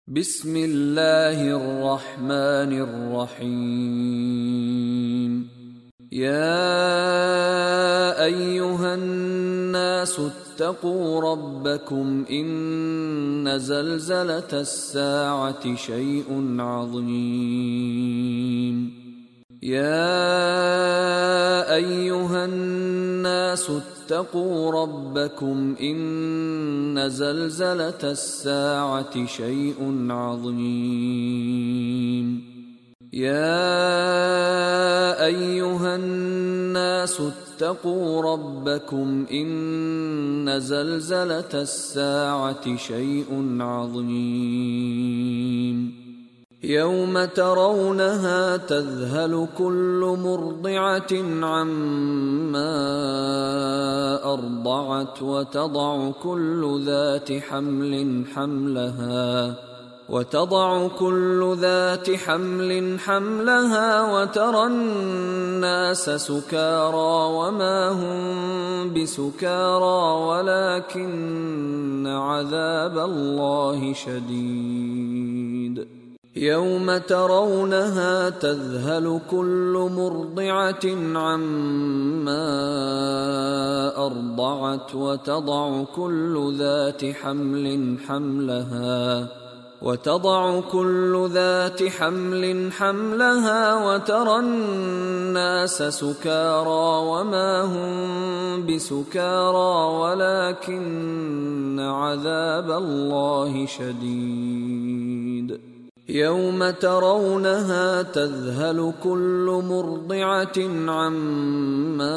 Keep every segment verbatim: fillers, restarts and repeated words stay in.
بسم الله الرحمن الرحيم. يا أيها الناس اتقوا ربكم إن زلزلة الساعة شيء عظيم. يا أيها الناس اتقوا ربكم إن زلزلة الساعة شيء عظيم. يا أيها الناس اتقوا ربكم إن زلزلة الساعة شيء عظيم. يوم ترونها تذهل كل مرضعة عما أرضعت وتضع كل ذات حمل حملها وتضع كل ذات حمل حملها وترى الناس سكارى وما هم بسكارى ولكن عذاب الله شديد. يوم ترونها تذهل كل مرضعة عما أرضعت وتضع كل ذات حمل حملها وتضع كل ذات حمل حملها وترى الناس سكارى وما هم بسكارى ولكن عذاب الله شديد. يوم ترونها تذهل كل مرضعة عما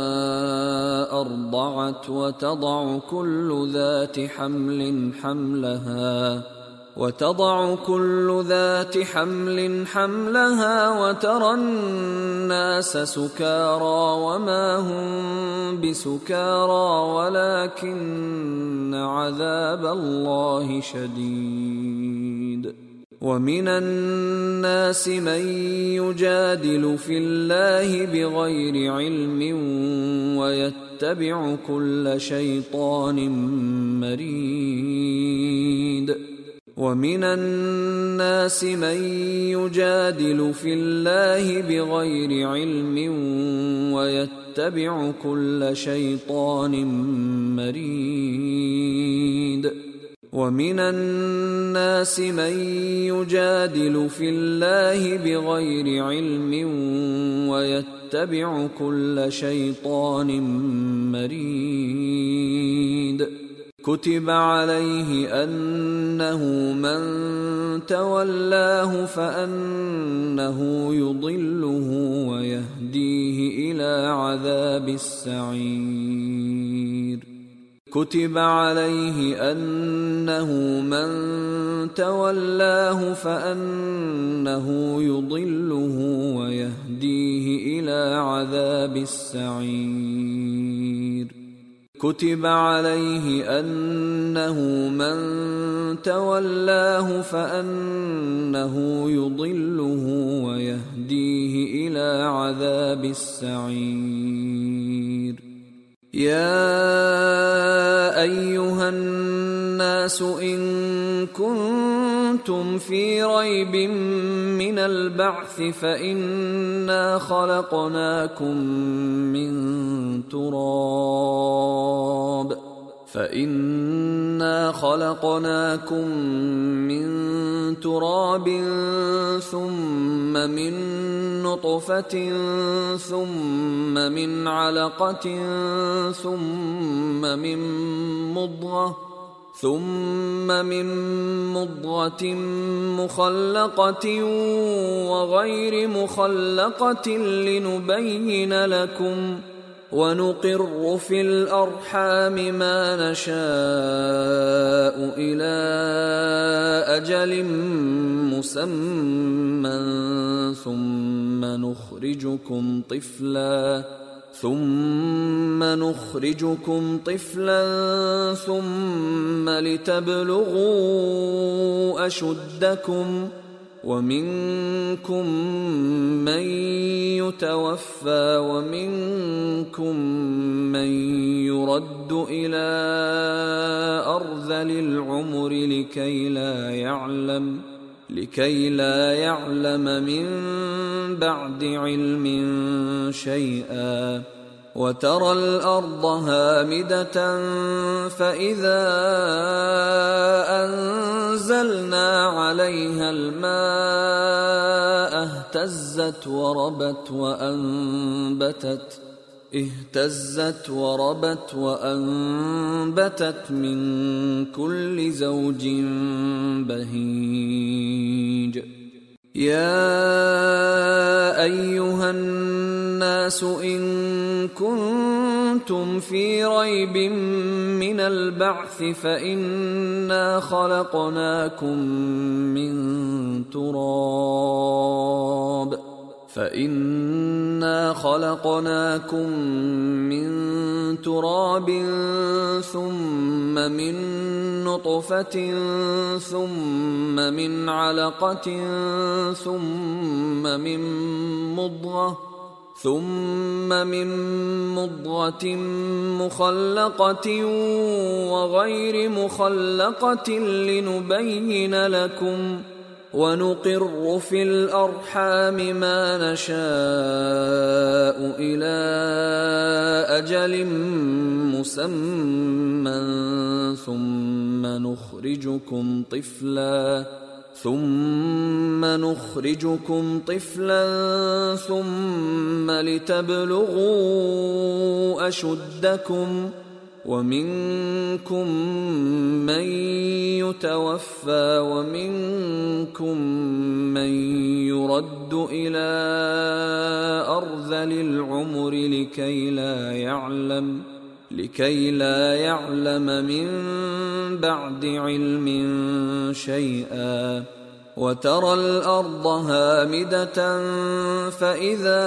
أرضعت وتضع كل ذات حمل حملها وتضع كل ذات حمل حملها وترى الناس سكارى وما هم بسكارى ولكن عذاب الله شديد. ومن الناس من يجادل في الله بغير علم ويتبع كل شيطان مريد. ومن الناس من يجادل في الله بغير علم ويتبع كل شيطان مريد. ومن الناس من يجادل في الله بغير علم ويتبع كل شيطان مريد. كتب عليه أنه من تولاه فأنه يضله ويهديه إلى عذاب السعير. كتب عليه أنه من تولاه فأنه يضله ويهديه إلى عذاب السعير. كتب عليه أنه من تولاه فأنه يضله ويهديه إلى عذاب السعير. يا أيها الناس إن كنتم في ريب من البعث فإنا خلقناكم من تراب فإنا خلقناكم من تراب ثم من نطفة ثم من علقة ثم من مضغة ثم من مضغة مخلقة وغير مخلقة لنبين لكم ونقر في الأرحام ما نشاء إلى أجل مسمى ثم نخرجكم طفلا ثم نخرجكم طفلا ثم لتبلغوا أشدكم ومنكم من يتوفى ومنكم من يرد إلى أرذل العمر لكي لا يعلم لكي لا يعلم من بعد علم شيئا وترى الأرض هامدة فإذا أنزلنا عليها الماء اهتزت وربت وأنبتت اهتزت وربت وأنبتت من كل زوج بهيج. يا أيها الناس إن كنتم في ريب من البعث فإنا خلقناكم من تراب فإنا خلقناكم من تراب ثم من نطفة ثم من علقة ثم من مضغة ثم من مضغة مخلقة وغير مخلقة لنبين لكم ونقر في الأرحام ما نشاء إلى أجل مسمى ثم نخرجكم طفلا ثم نخرجكم طفلا ثم لتبلغوا أشدكم ومنكم من يتوفى ومنكم من يرد إلى أرذل العمر لكي لا يعلم لكي لا يعلم من بعد علم شيئا وترى الأرض هامدة فإذا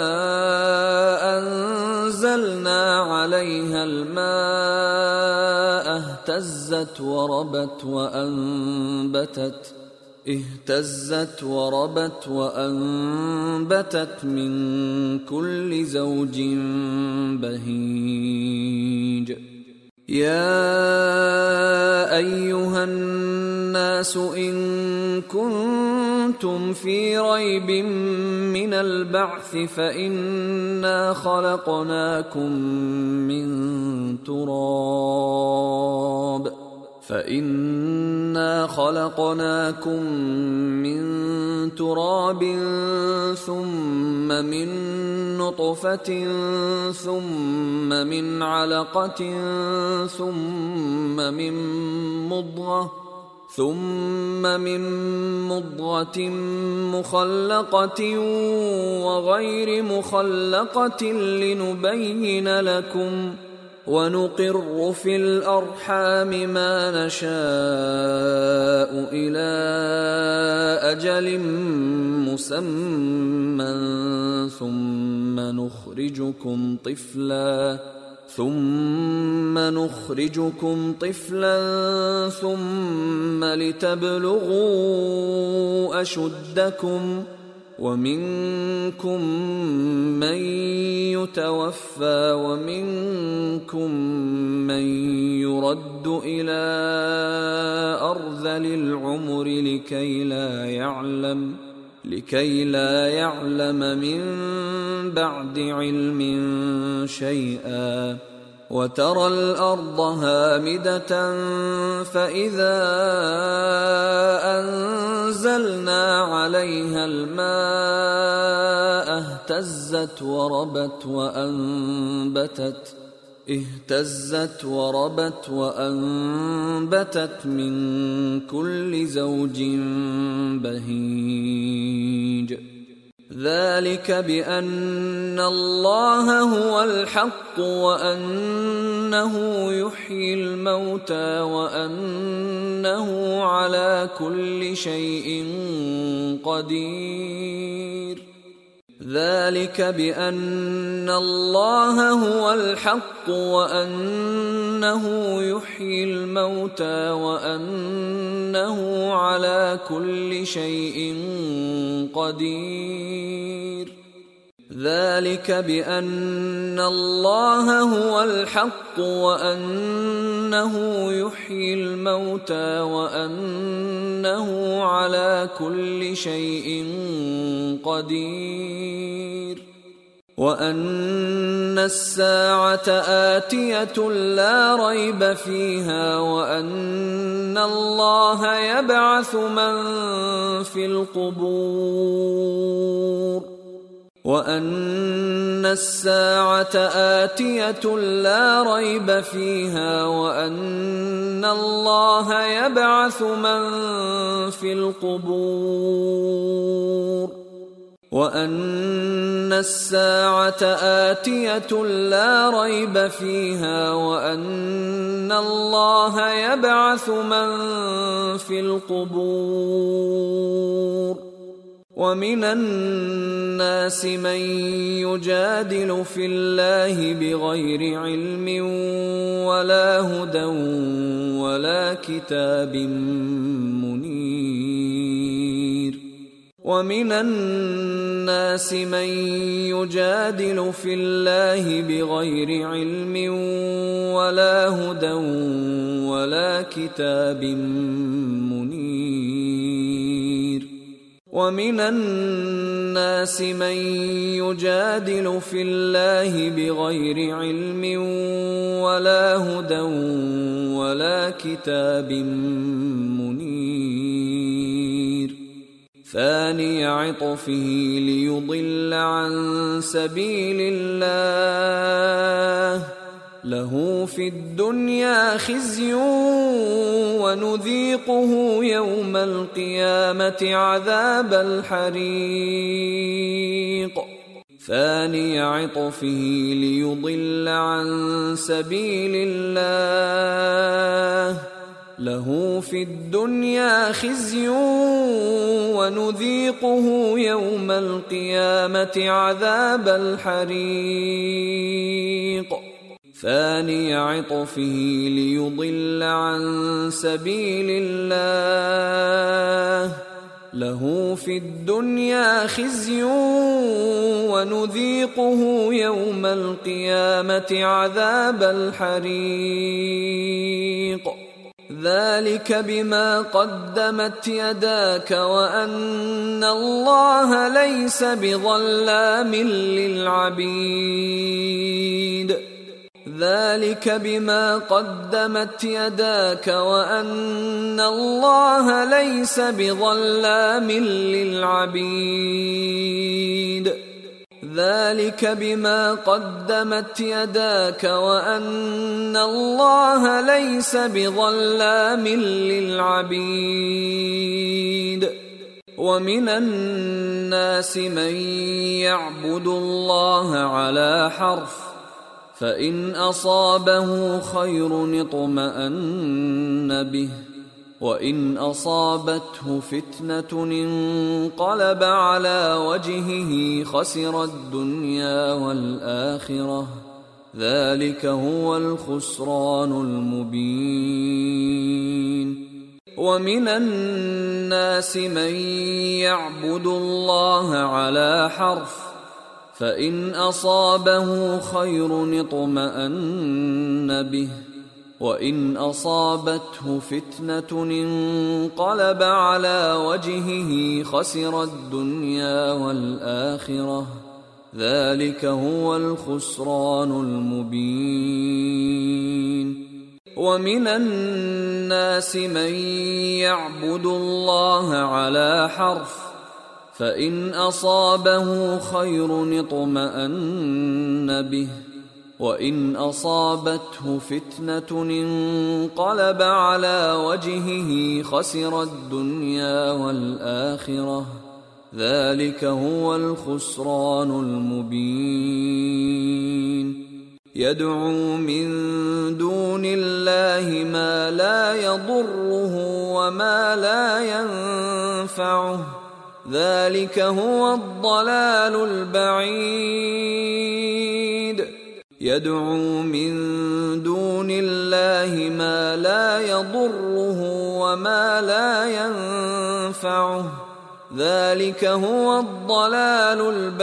أنزلنا عليها الماء اهتزت وربت وأنبتت اهتزت وربت وأنبتت من كل زوج بهيج. يا أيها الناس إن كنتم في ريب من البعث فإنا خلقناكم من تراب فإنا خلقناكم من تراب ثم من نطفة ثم من علقة ثم من مضغة ثم من مضغة مخلقة وغير مخلقة لنبين لكم ونقر في الأرحام ما نشاء إلى أجل مسمى ثم نخرجكم طفلا ثم نخرجكم طفلا ثم لتبلغوا أشدكم ومنكم من يتوفى ومنكم من يرد إلى أرذل العمر لكي لا يعلم لكي لا يعلم من بعد علم شيئا وترى الأرض هامدة فإذا أنزلنا عليها الماء اهتزت وربت وأنبتت اهتزت وربت وأنبتت من كل زوج بهيج. ذلك بأن الله هو الحق وأنه يحيي الموتى وأنه على كل شيء قدير. ذلك بأن الله هو الحق وأنه يحيي الموتى وأنه على كل شيء قدير. ذلك بأن الله هو الحق وأنه يحيي الموتى وأنه على كل شيء قدير. وأن الساعة آتية لا ريب فيها وأن الله يبعث من في القبور وأن الساعة آتية لا ريب فيها وأن الله يبعث من في القبور وأن الساعة آتية لا ريب فيها وأن الله يبعث من في القبور. ومن الناس من يجادل في الله بغير علم ولا هدى ولا كتاب منير. ومن الناس من يجادل في الله بغير علم ولا هدى ولا كتاب منير. ومن الناس من يجادل في الله بغير علم ولا هدى ولا كتاب منير. ثاني عطفه ليضل عن سبيل الله له في الدنيا خزي ونذيقه يوم القيامة عذاب الحريق. ثاني عطفه ليضل عن سبيل الله له في الدنيا خزي ونذيقه يوم القيامة عذاب الحريق. ثاني عطفه ليضل عن سبيل الله له في الدنيا خزي ونذيقه يوم القيامة عذاب الحريق. ذلك بما قدمت يداك وأن الله ليس بظلام للعبيد. ذلك بما قدمت يداك وأن الله ليس بظلام للعبيد. ذلك بما قدمت يداك وأن الله ليس بظلام للعبيد. ومن الناس من يعبد الله على حرف فإن أصابه خير اطمأن به وإن أصابته فتنة انقلب على وجهه خسر الدنيا والآخرة ذلك هو الخسران المبين. ومن الناس من يعبد الله على حرف فإن أصابه خير اطمأن به وإن أصابته فتنة انقلب على وجهه خسر الدنيا والآخرة ذلك هو الخسران المبين. ومن الناس من يعبد الله على حرف فإن أصابه خير اطمأن به وإن أصابته فتنة انقلب على وجهه خسر الدنيا والآخرة ذلك هو الخسران المبين. يدعو من دون الله ما لا يضره وما لا ينفعه ذلك هو الضلال البعيد يدعو من دون الله ما لا يضره وما لا ينفعه ذلك هو الضلال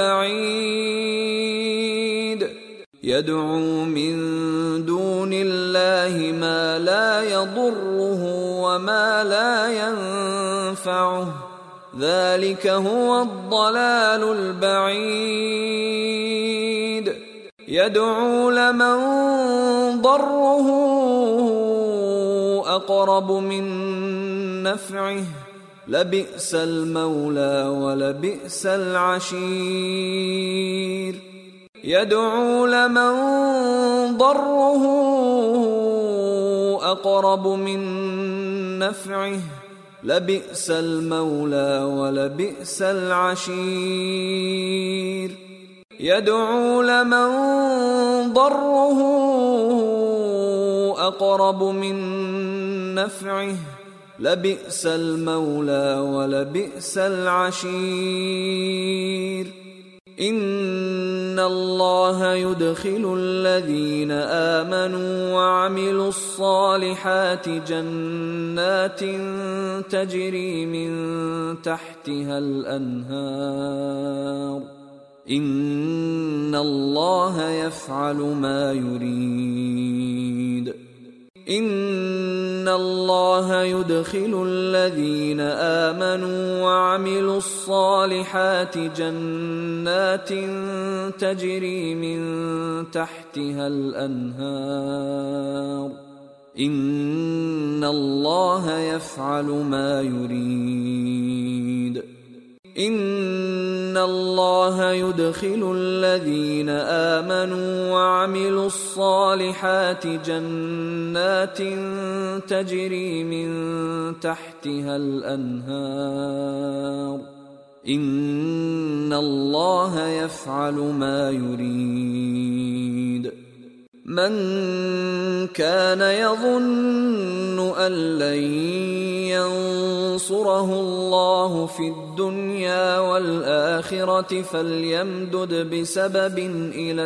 البعيد يدعو من دون الله ما لا يضره وما لا ينفعه ذلك هو الضلال البعيد يدعو لمن ضره أقرب من نفعه لبئس المولى ولبئس العشير يدعو لمن ضره أقرب من نفعه لبئس المولى ولبئس العشير يدعو لمن ضره أقرب من نفعه لبئس المولى ولبئس العشير إن الله يدخل الذين آمنوا وعملوا الصالحات جنات تجري من تحتها الأنهار إن الله يفعل ما يريد إن الله يدخل الذين آمنوا وعملوا الصالحات جنات تجري من تحتها الأنهار إن الله يفعل ما يريد إن الله يدخل الذين آمنوا وعملوا الصالحات جنات تجري من تحتها الأنهار إن الله يفعل ما يريد من كان يظن أن لن ينصره الله في الدنيا والآخرة فليمدد بسبب إلى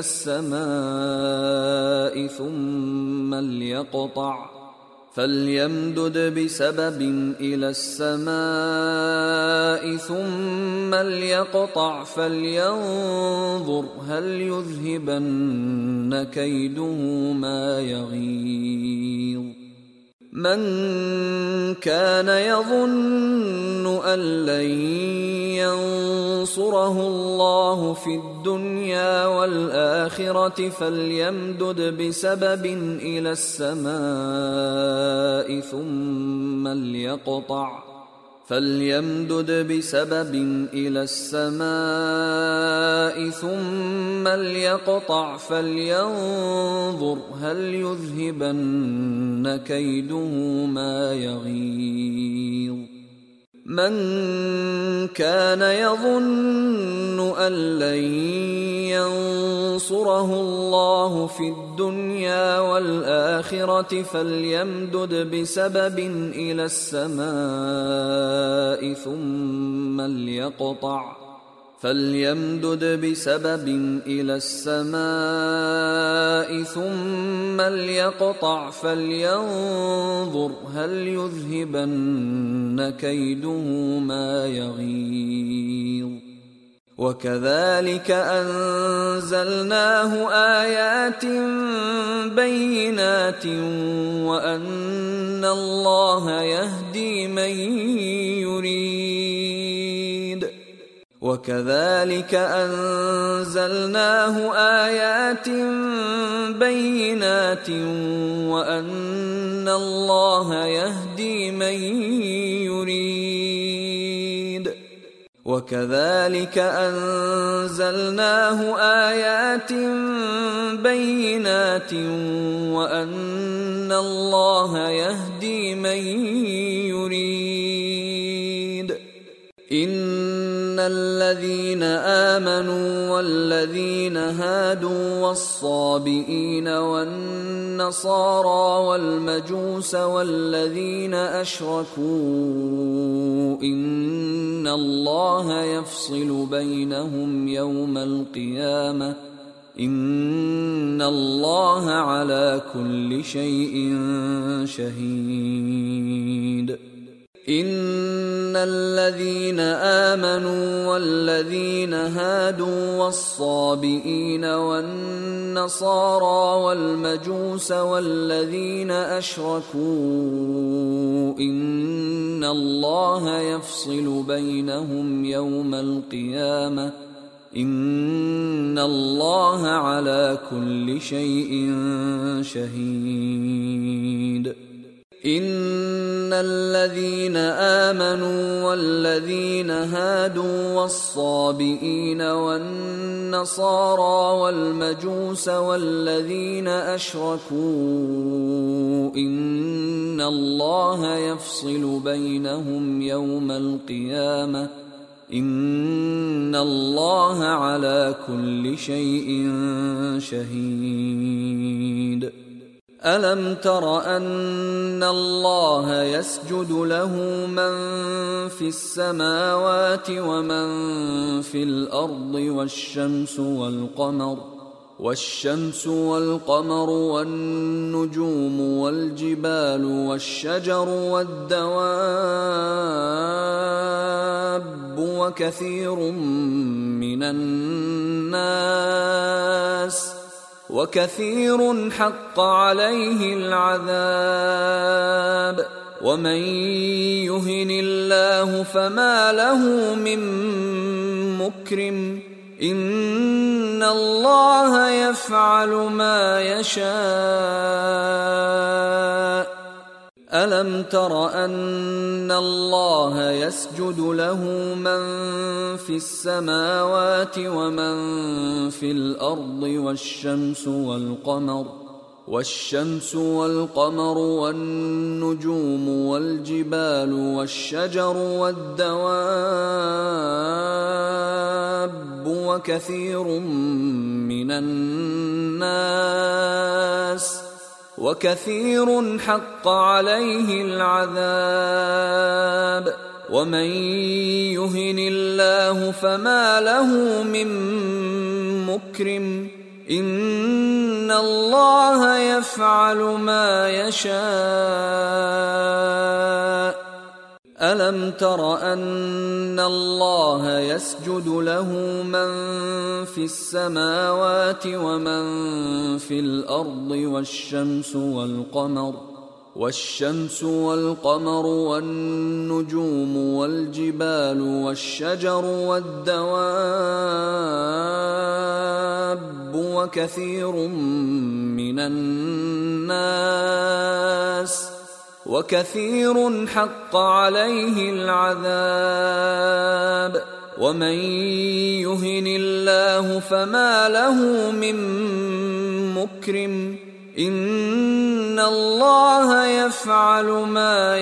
السماء ثم ليقطع فليمدد بسبب إلى السماء ثم ليقطع فلينظر هل يذهبن كيده ما يغيظ من كان يظن أن لن ينصره الله في الدنيا والآخرة فليمدد بسبب إلى السماء ثم ليقطع فليمدد بسبب إلى السماء ثم ليقطع فلينظر هل يذهبن كيده ما يغيظ من كان يظن أن لن ينصره الله في الدنيا والآخرة فليمدد بسبب إلى السماء ثم ليقطع فليمدد بسبب إلى السماء ثم ليقطع فلينظر هل يذهبن كيده ما يغيظ وكذلك أنزلناه آيات بينات وأن الله يهدي من يريد وكذلك أنزلناه آيات بينات وأن الله يهدي من يريد وكذلك أنزلناه آيات بينات وأن الله يهدي من يريد إن الذين آمنوا والذين هادوا والصابئين والنصارى والمجوس والذين أشركوا إن إن الله يفصل بينهم يوم القيامة إن الله على كل شيء شهيد. إن الذين آمنوا والذين هادوا والصابئين والنصارى والمجوس والذين أشركوا إن الله يفصل بينهم يوم القيامة إن الله على كل شيء شهيد. إن الذين آمنوا والذين هادوا والصابئين والنصارى والمجوس والذين أشركوا إن الله يفصل بينهم يوم القيامة إن الله على كل شيء شهيد. ألم تر أن الله يسجد له من في السماوات ومن في الأرض والشمس والقمر والشمس والقمر والنجوم والجبال والشجر والدواب وكثير من الناس وكثير حق عليه العذاب ومن يهن الله فما له من مكرم إن الله يفعل ما يشاء. ألم تر أن الله يسجد له من في السماوات ومن في الأرض والشمس والقمر والشمس والقمر والنجوم والجبال والشجر والدواب وكثير من الناس وكثير حق عليه العذاب ومن يهن الله فما له من مكرم إن الله يفعل ما يشاء. ألم تر أن الله يسجد له من في السماوات ومن في الأرض والشمس والقمر والشمس والقمر والنجوم والجبال والشجر والدواب وكثير من الناس وكثير حق عليه العذاب ومن يهن الله فما له من مكرم إن الله يفعل ما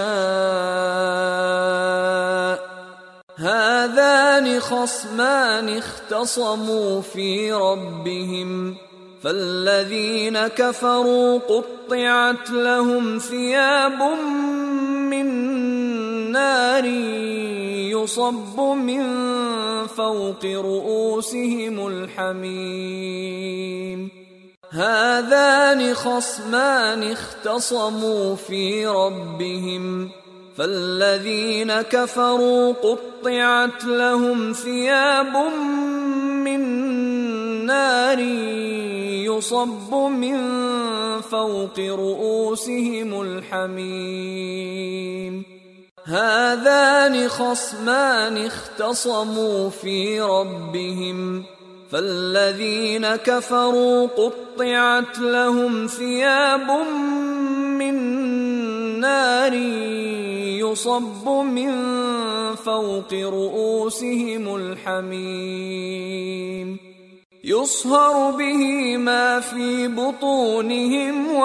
يشاء. هذان خصمان اختصموا في ربهم فالذين كفروا قطعت لهم ثياب من نار يصب من فوق رؤوسهم الحميم. هذان خصمان اختصموا في ربهم فالذين كفروا قطعت لهم ثياب من نار يصب من فوق رؤوسهم الحميم. هذان خصمان اختصموا في ربهم فالذين كفروا قطعت لهم ثياب من نار يصب من فوق رؤوسهم الحميم يصهر به ما في بطونهم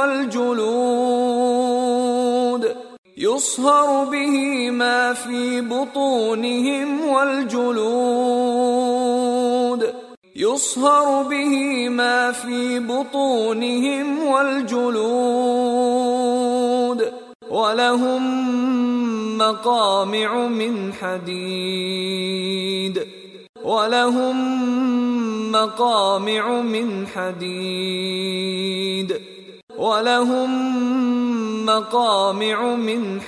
والجلود يصهر به ما في بطونهم والجلود يصهر به ما في بطونهم والجلود ولهم مقامع من حديد ولهم مقامع من حديد ولهم مقامع من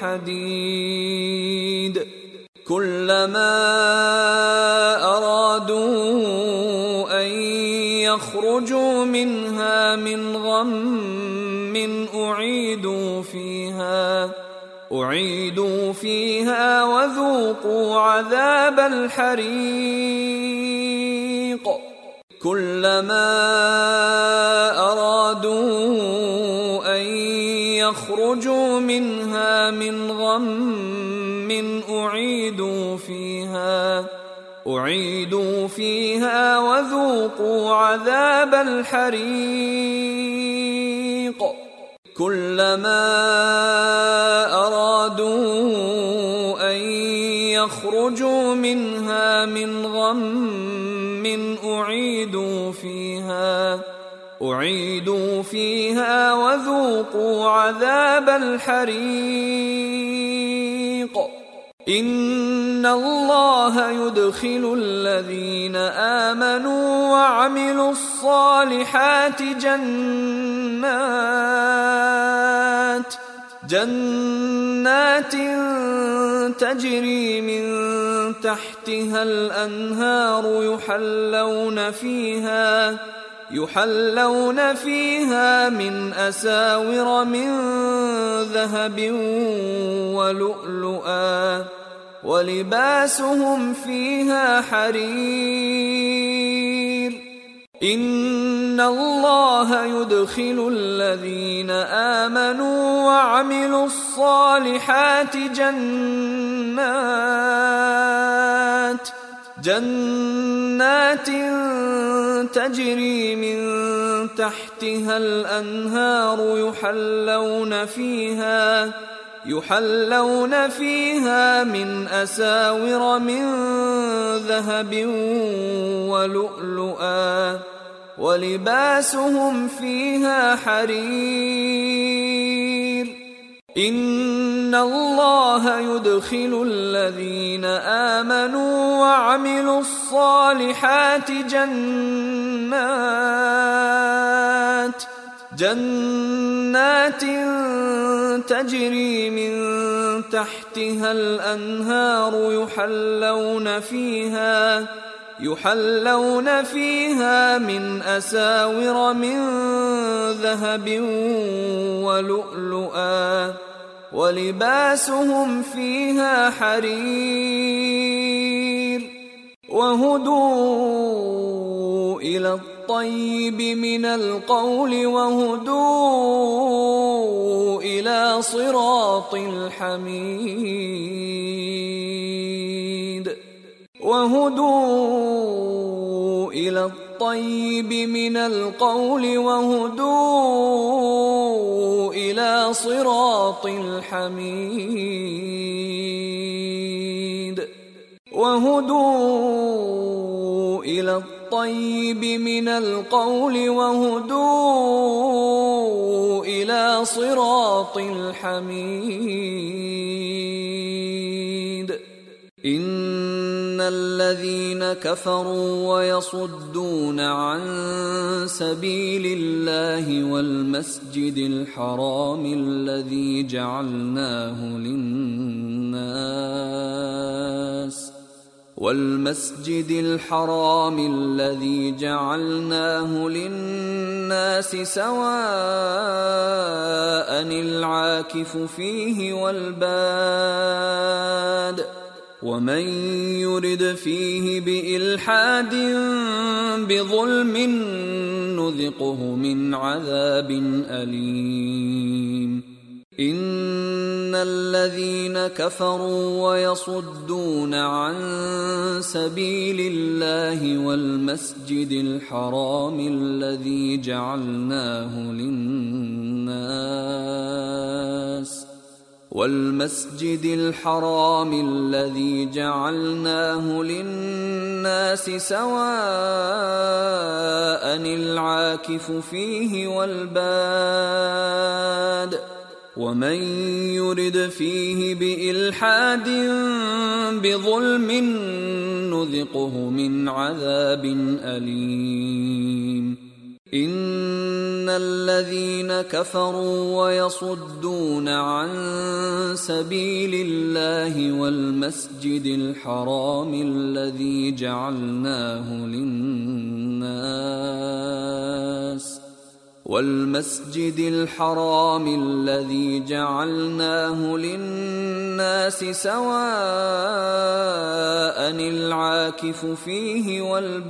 حديد كلما أرادوا أن يخرجوا منها من غم أعيدوا فيها أعيدوا فيها وذوقوا عذاب الحريق كلما أرادوا أن يخرجوا منها من غم أعيدوا فيها أعيدوا فيها وذوقوا عذاب الحريق كلما أرادوا أن يخرجوا منها من غم أعيدوا فيها أعيدوا فيها وذوقوا عذاب الحريق إن الله يدخل الذين آمنوا وعملوا الصالحات جنات جنات تجري من تحتها الأنهار يحلون فيها يحلون فيها من أساور من ذهب ولؤلؤا ولباسهم فيها حرير إن الله يدخل الذين آمنوا وعملوا الصالحات جنات جنات تجري من تحتها الأنهار يحلون فيها يحلون فيها من أساور من ذهب ولؤلؤا ولباسهم فيها حرير إن الله يدخل الذين آمنوا وعملوا الصالحات جنات جنات تجري من تحتها الأنهار يحلون فيها يحلون فيها من أساور من ذهب ولؤلؤا ولباسهم فيها حرير وهدوا إلى الطيب من القول وهدوا إلى صراط الحميد وهدوا إلى الطيب من القول وهدوا إلى صراط الحميد وهدوا إلى الطيب من القول وهدوا إلى صراط الحميد إن الذين كفروا ويصدون عن سبيل الله والمسجد الحرام الذي جعلناه للناس والمسجد الحرام الذي جعلناه للناس سواء العاكف فيه والباد ومن يرد فيه بإلحاد بظلم نذقه من عذاب أليم إن الذين كفروا ويصدون عن سبيل الله والمسجد الحرام الذي جعلناه للناس والمسجد الحرام الذي جعلناه للناس سواء العاكف فيه والباد ومن يرد فيه بإلحاد بظلم نذقه من عذاب أليم إن الذين كفروا ويصدون عن سبيل الله والمسجد الحرام الذي جعلناه للناس والمسجد الحرام الذي جعلناه للناس سواء العاكف فيه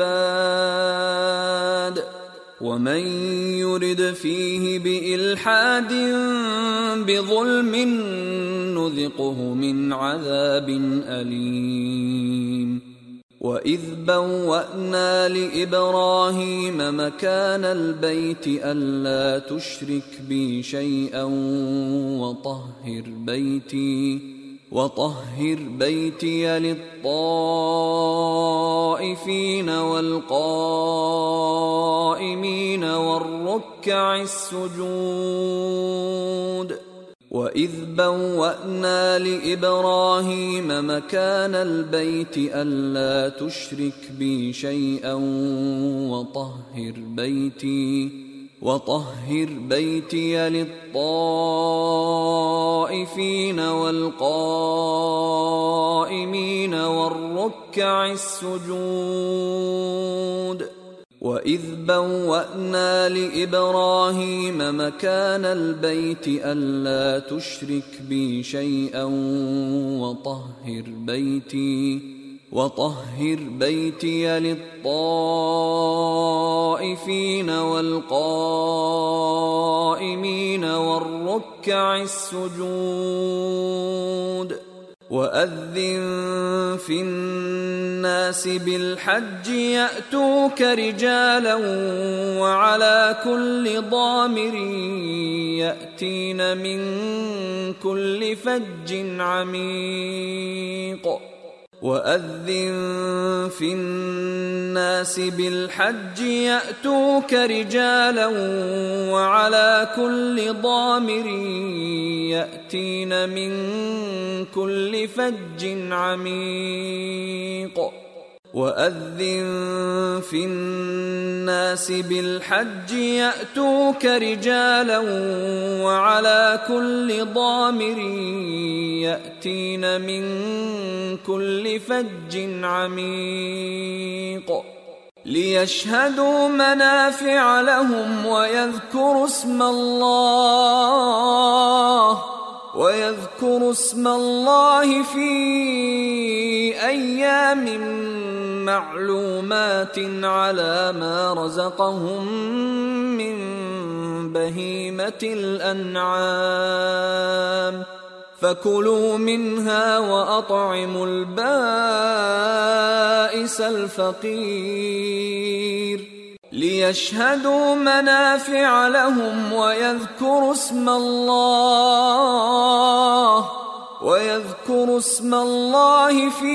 والباد ومن يرد فيه بإلحاد بظلم نذقه من عذاب أليم وإذ بوأنا لإبراهيم مكان البيت ألا تشرك بي شيئا وطهر بيتي وطهر بيتي للطائفين والقائمين والركع السجود وإذ بوأنا لإبراهيم مكان البيت ألا تشرك بي شيئا وطهر بيتي وطهر بيتي للطائفين والقائمين والركع السجود وإذ بوأنا لإبراهيم مكان البيت ألا تشرك بي شيئا وطهر بيتي وطهر بيتي للطائفين والقائمين والركع السجود وأذن في الناس بالحج يأتوك رجالا وعلى كل ضامر يأتين من كل فج عميق وأذن في الناس بالحج يأتوك رجالا وعلى كل ضامر يأتين من كل فج عميق وأذن في الناس بالحج يأتوك رجالا وعلى كل ضامر يأتين من كل فج عميق ليشهدوا منافع لهم ويذكروا اسم الله ويذكروا اسم الله في أيام معلومات على ما رزقهم من بهيمة الأنعام فكلوا منها وأطعموا البائس الفقير ليشهدوا منافع لهم ويذكروا اسم الله ويذكروا اسم الله في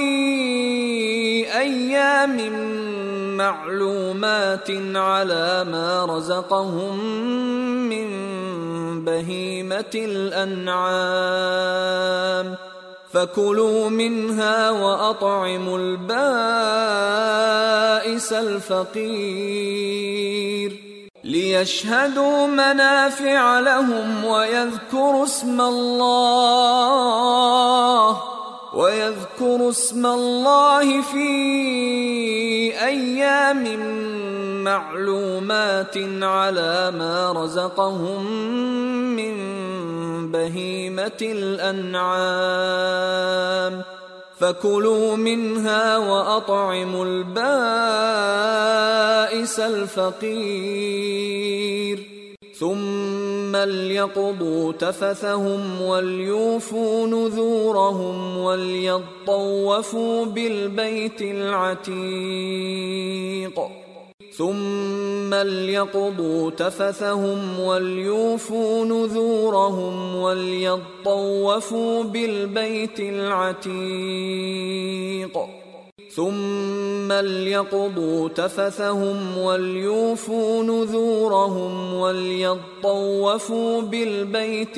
أيام معلومات على ما رزقهم من بهيمة الأنعام فكلوا منها وأطعموا البائس الفقير ليشهدوا منافع لهم ويذكروا اسم الله ويذكروا اسم الله في أيام معلومات على ما رزقهم من بهيمة الأنعام فكلوا منها وأطعموا البائس الفقير ثم ليقضوا تفثهم وليوفوا نذورهم وليطوفوا بالبيت العتيق ثم ليقضوا تفثهم وليوفوا نذورهم وليطوفوا بالبيت العتيق ثم ليقضوا تفثهم وليوفوا نذورهم وليطوفوا بالبيت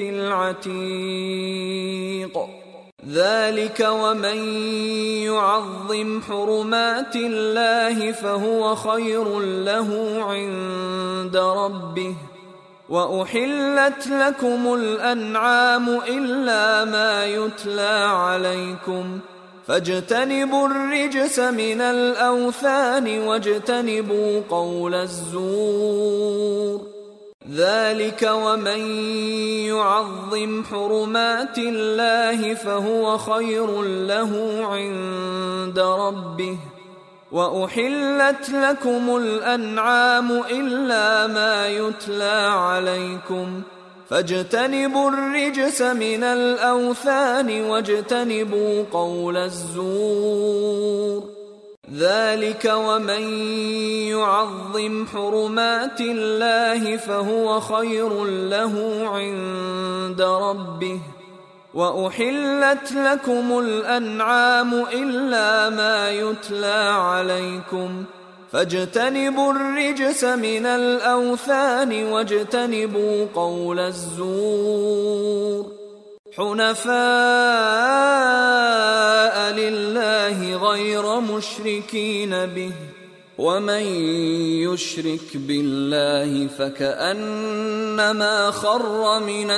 العتيق. ذلك ومن يعظم حرمات الله فهو خير له عند ربه. وأحلت لكم الأنعام إلا ما يتلى عليكم فاجتنبوا الرجس من الأوثان واجتنبوا قول الزور. ذلك ومن يعظم حرمات الله فهو خير له عند ربه. وأحلت لكم الأنعام إلا ما يتلى عليكم فاجتنبوا الرجس من الأوثان واجتنبوا قول الزور. ذلك ومن يعظم حرمات الله فهو خير له عند ربه. وأحلت لكم الأنعام إلا ما يتلى عليكم فاجتنبوا الرجس من الأوثان واجتنبوا قول الزور. حنفاء لله غير مشركين به ومن يشرك بالله فكأنما خر من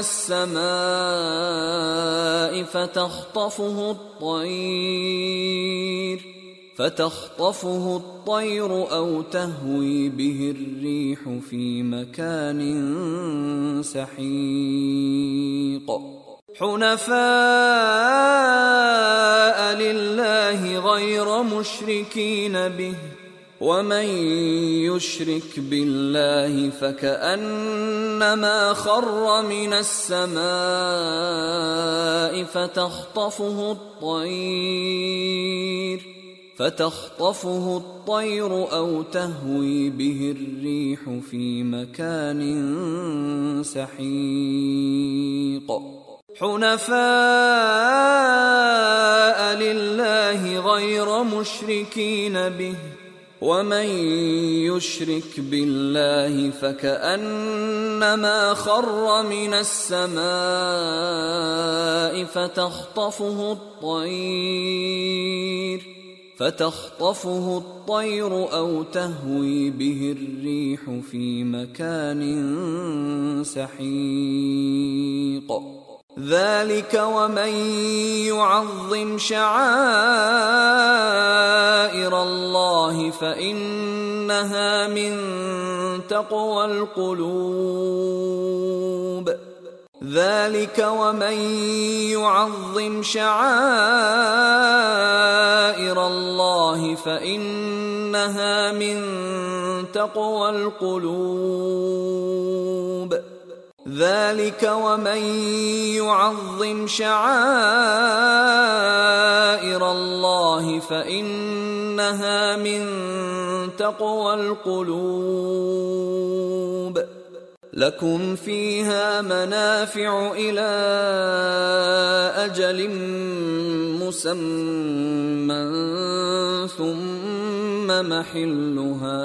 السماء فتخطفه الطير فتخطفه الطير أو تهوي به الريح في مكان سحيق. حنفاء لله غير مشركين به ومن يشرك بالله فكأنما خر من السماء فتخطفه الطير فتخطفه الطير أو تهوي به الريح في مكان سحيق. حنفاء لله غير مشركين به ومن يشرك بالله فكأنما خر من السماء فتخطفه الطير فتخطفه الطير أو تهوي به الريح في مكان سحيق. ذلك ومن يعظم شعائر الله فإنها من تقوى القلوب. ذلك ومن يعظم شعائر الله فإنها من تقوى القلوب. ذلك ومن يعظم شعائر الله فإنها من تقوى القلوب. لكم فيها منافع إلى أجل مسمى ثم محلها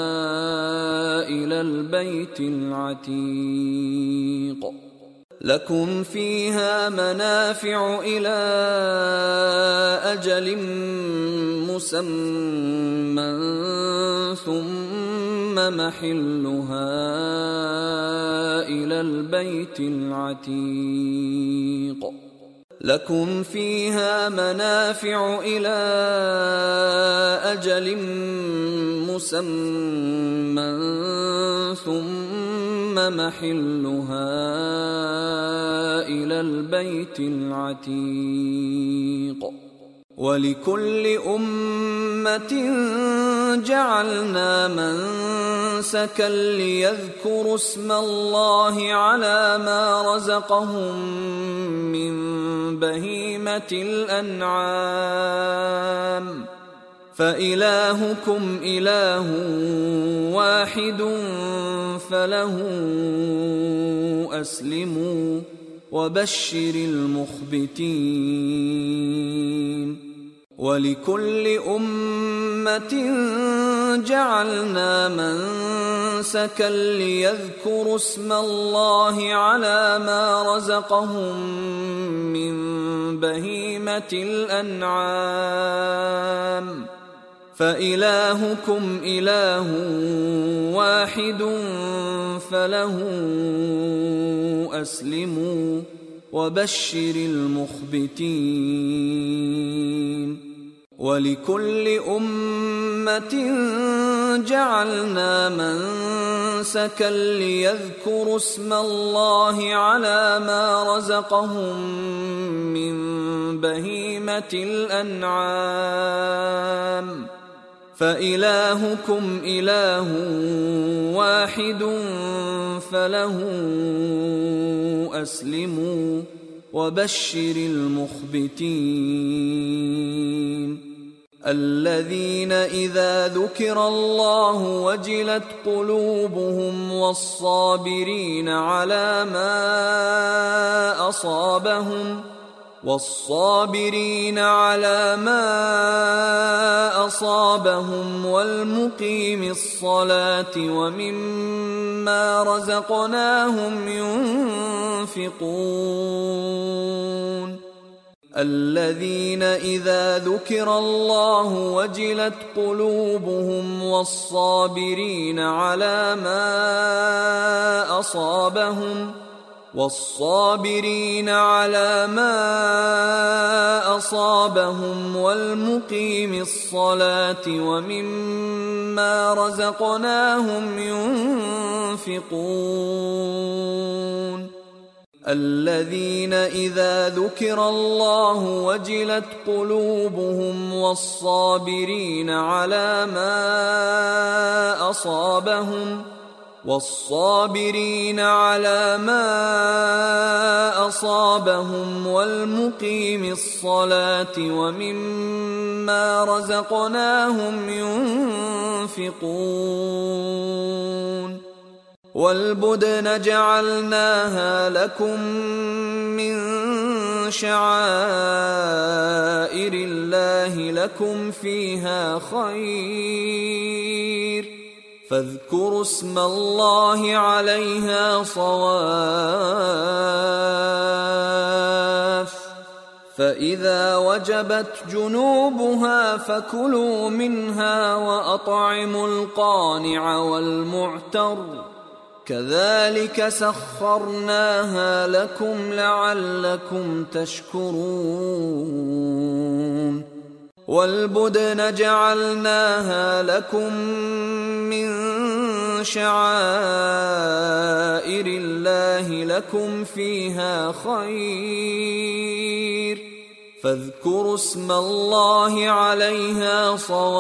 إلى البيت العتيق. لكم فيها منافع إلى أجل مسمى ثم محلها إلى البيت العتيق. لكم فيها منافع إلى أجل مسمى ثم محلها إلى البيت العتيق. ولكل أمة جعلنا منسكا ليذكروا اسم الله على ما رزقهم من بهيمة الأنعام فإلهكم إله واحد فله أسلموا وبشر المخبتين. ولكل أمة جعلنا منسكا ليذكروا اسم الله على ما رزقهم من بهيمة الأنعام فإلهكم إله واحد فله أسلموا وبشر المخبتين ولكل أمة جعلنا منسكا ليذكروا اسم الله على ما رزقهم من بهيمة الأنعام فإلهكم إله واحد فله أسلموا وبشر المخبتين الذين إذا ذكر الله وجلت قلوبهم والصابرين على ما أصابهم والصابرين على ما أصابهم والمقيم الصلاة ومما رزقناهم ينفقون الذين إذا ذكر الله وجلت قلوبهم والصابرين على ما أصابهم والصابرين على ما أصابهم والمقيم الصلاة ومما رزقناهم ينفقون الذين إذا ذكر الله وجلت قلوبهم والصابرين على ما أصابهم والصابرين على ما أصابهم والمقيم الصلاة ومما رزقناهم ينفقون والبدن جعلناها لكم من شعائر الله لكم فيها خير فاذكروا اسم الله عليها صواف فإذا وجبت جنوبها فكلوا منها وأطعموا القانع والمعتر كذلك سخرناها لكم لعلكم تشكرون والبدن جعلناها لكم من شعائر الله لكم فيها خير فاذكروا اسم الله عليها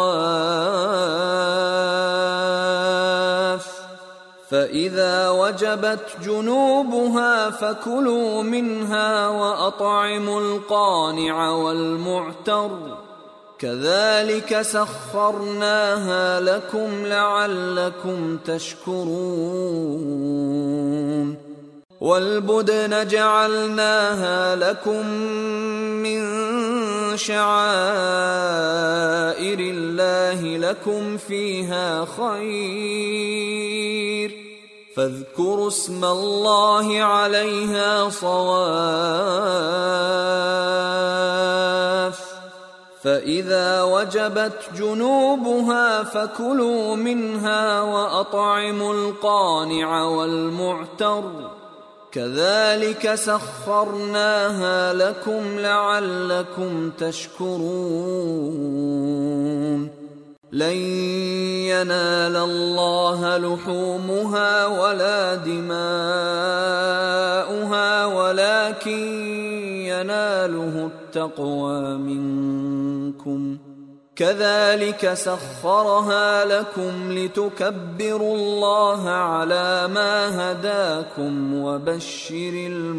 صواف فإذا وجبت جنوبها فكلوا منها وأطعموا القانع والمعتر كذلك سخرناها لكم لعلكم تشكرون والبدن جعلناها لكم من شعائر الله لكم فيها خير فاذكروا اسم الله عليها صواف فإذا وجبت جنوبها فكلوا منها وأطعموا القانع والمعتر كذلك سخرناها لكم لعلكم تشكرون لن ينال الله لحومها ولا دماؤها ولكن يناله التقوى منكم كذلك سخرها لكم لتكبروا الله على ما هداكم وبشر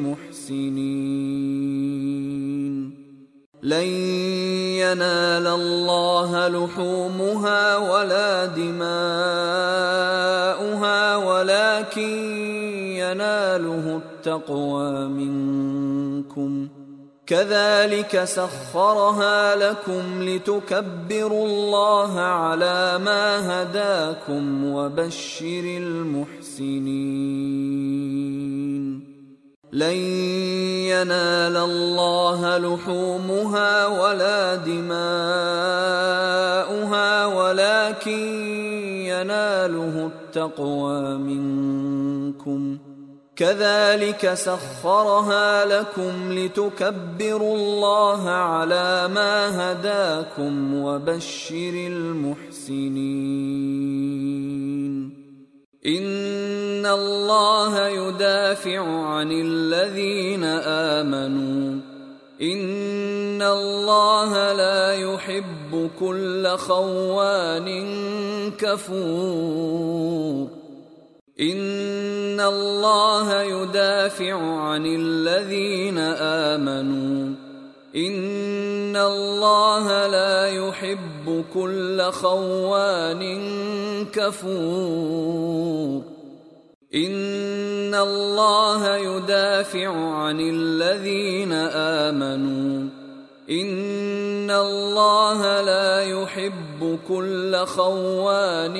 المحسنين لن ينال الله لحومها ولا دماؤها ولكن يناله التقوى منكم كذلك سخرها لكم لتكبروا الله على ما هداكم وبشر المحسنين لن ينال الله لحومها ولا دماؤها ولكن يناله التقوى منكم كذلك سخرها لكم لتكبروا الله على ما هداكم وبشر المحسنين إن الله يدافع عن الذين آمنوا إن الله لا يحب كل خوان كفور إن الله يدافع عن الذين آمنوا إن الله لا يحب كل خوان كفور إن الله يدافع عن الذين آمنوا إن الله لا يحب كل خوان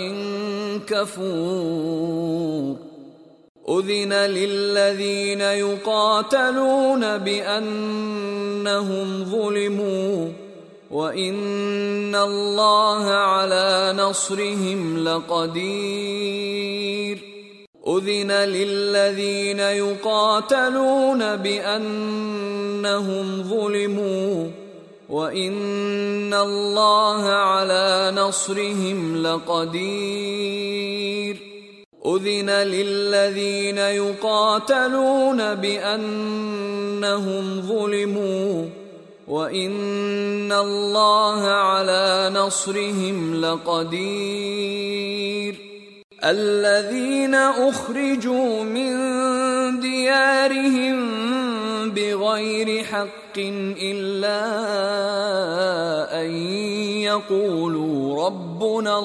كفور أذن للذين يقاتلون بأنهم ظلموا وإن الله على نصرهم لقدير أذن للذين يقاتلون بأنهم ظلموا وإن الله على نصرهم لقدير أذن للذين يقاتلون بأنهم ظلموا وإن الله على نصرهم لقدير الذين أخرجوا من ديارهم بغير حق إلا أن يقولوا ربنا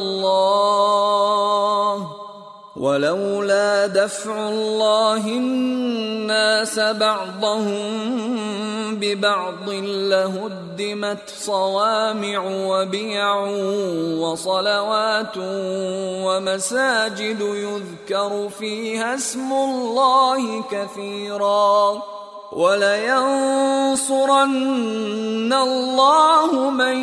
الله ولولا دفع الله الناس بعضهم ببعض لهدمت صوامع وبيع وصلوات ومساجد يذكر فيها اسم الله كثيرا ولينصرن الله من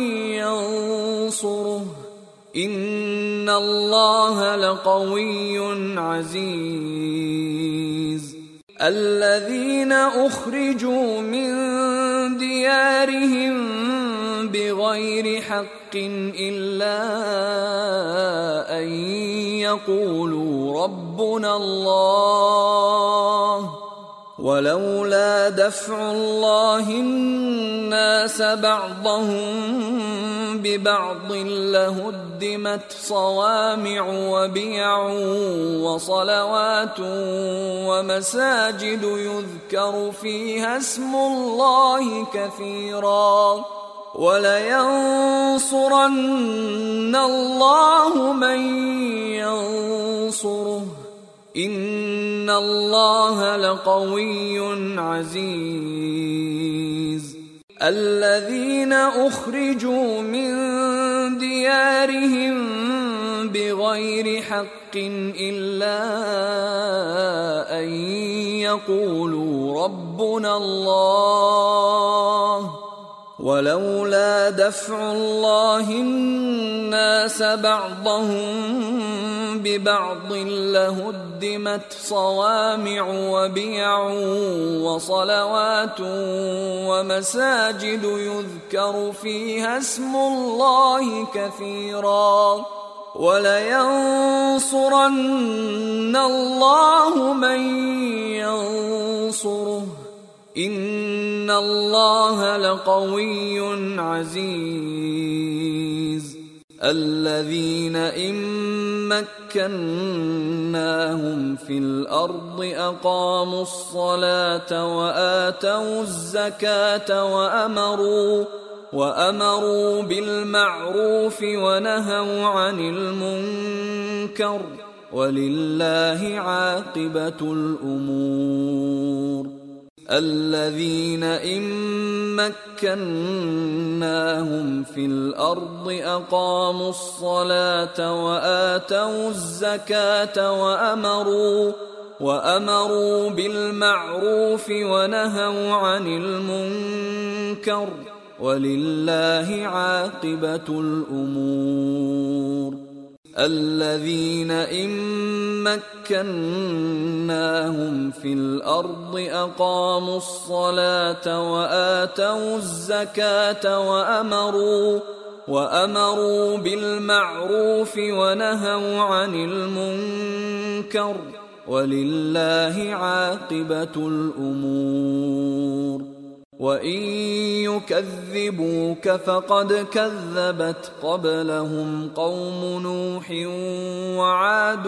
ينصره إن الله لقوي عزيز الذين أخرجوا من ديارهم بغير حق إلا أن يقولوا ربنا الله ولولا دفع الله الناس بعضهم ببعض لهدمت صوامع وبيع وصلوات ومساجد يذكر فيها اسم الله كثيرا ولينصرن الله من ينصره إن الله لقوي عزيز الذين أخرجوا من ديارهم بغير حق إلا أن يقولوا ربنا الله ولولا دفع الله الناس بعضهم ببعض لهدمت صوامع وبيع وصلوات ومساجد يذكر فيها اسم الله كثيرا ولينصرن الله من ينصره إن الله لقوي عزيز الذين إن مكناهم في الأرض أقاموا الصلاة وآتوا الزكاة وأمروا وأمروا بالمعروف ونهوا عن المنكر ولله عاقبة الأمور الذين إن مكناهم في الأرض أقاموا الصلاة وآتوا الزكاة وأمروا وأمروا بالمعروف ونهوا عن المنكر ولله عاقبة الأمور. الذين إن مكناهم في الأرض أقاموا الصلاة وآتوا الزكاة وأمروا وأمروا بالمعروف ونهوا عن المنكر ولله عاقبة الأمور. وإن يكذبوك فقد كذبت قبلهم قوم نوح وعاد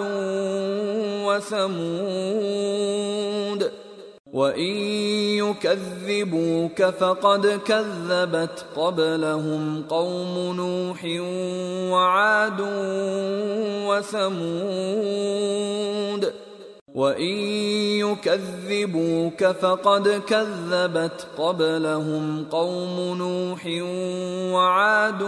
وثمود وإن يكذبوك فقد كذبت قبلهم قوم نوح وعاد وثمود وإن يكذبوك فقد كذبت قبلهم قوم نوح وعاد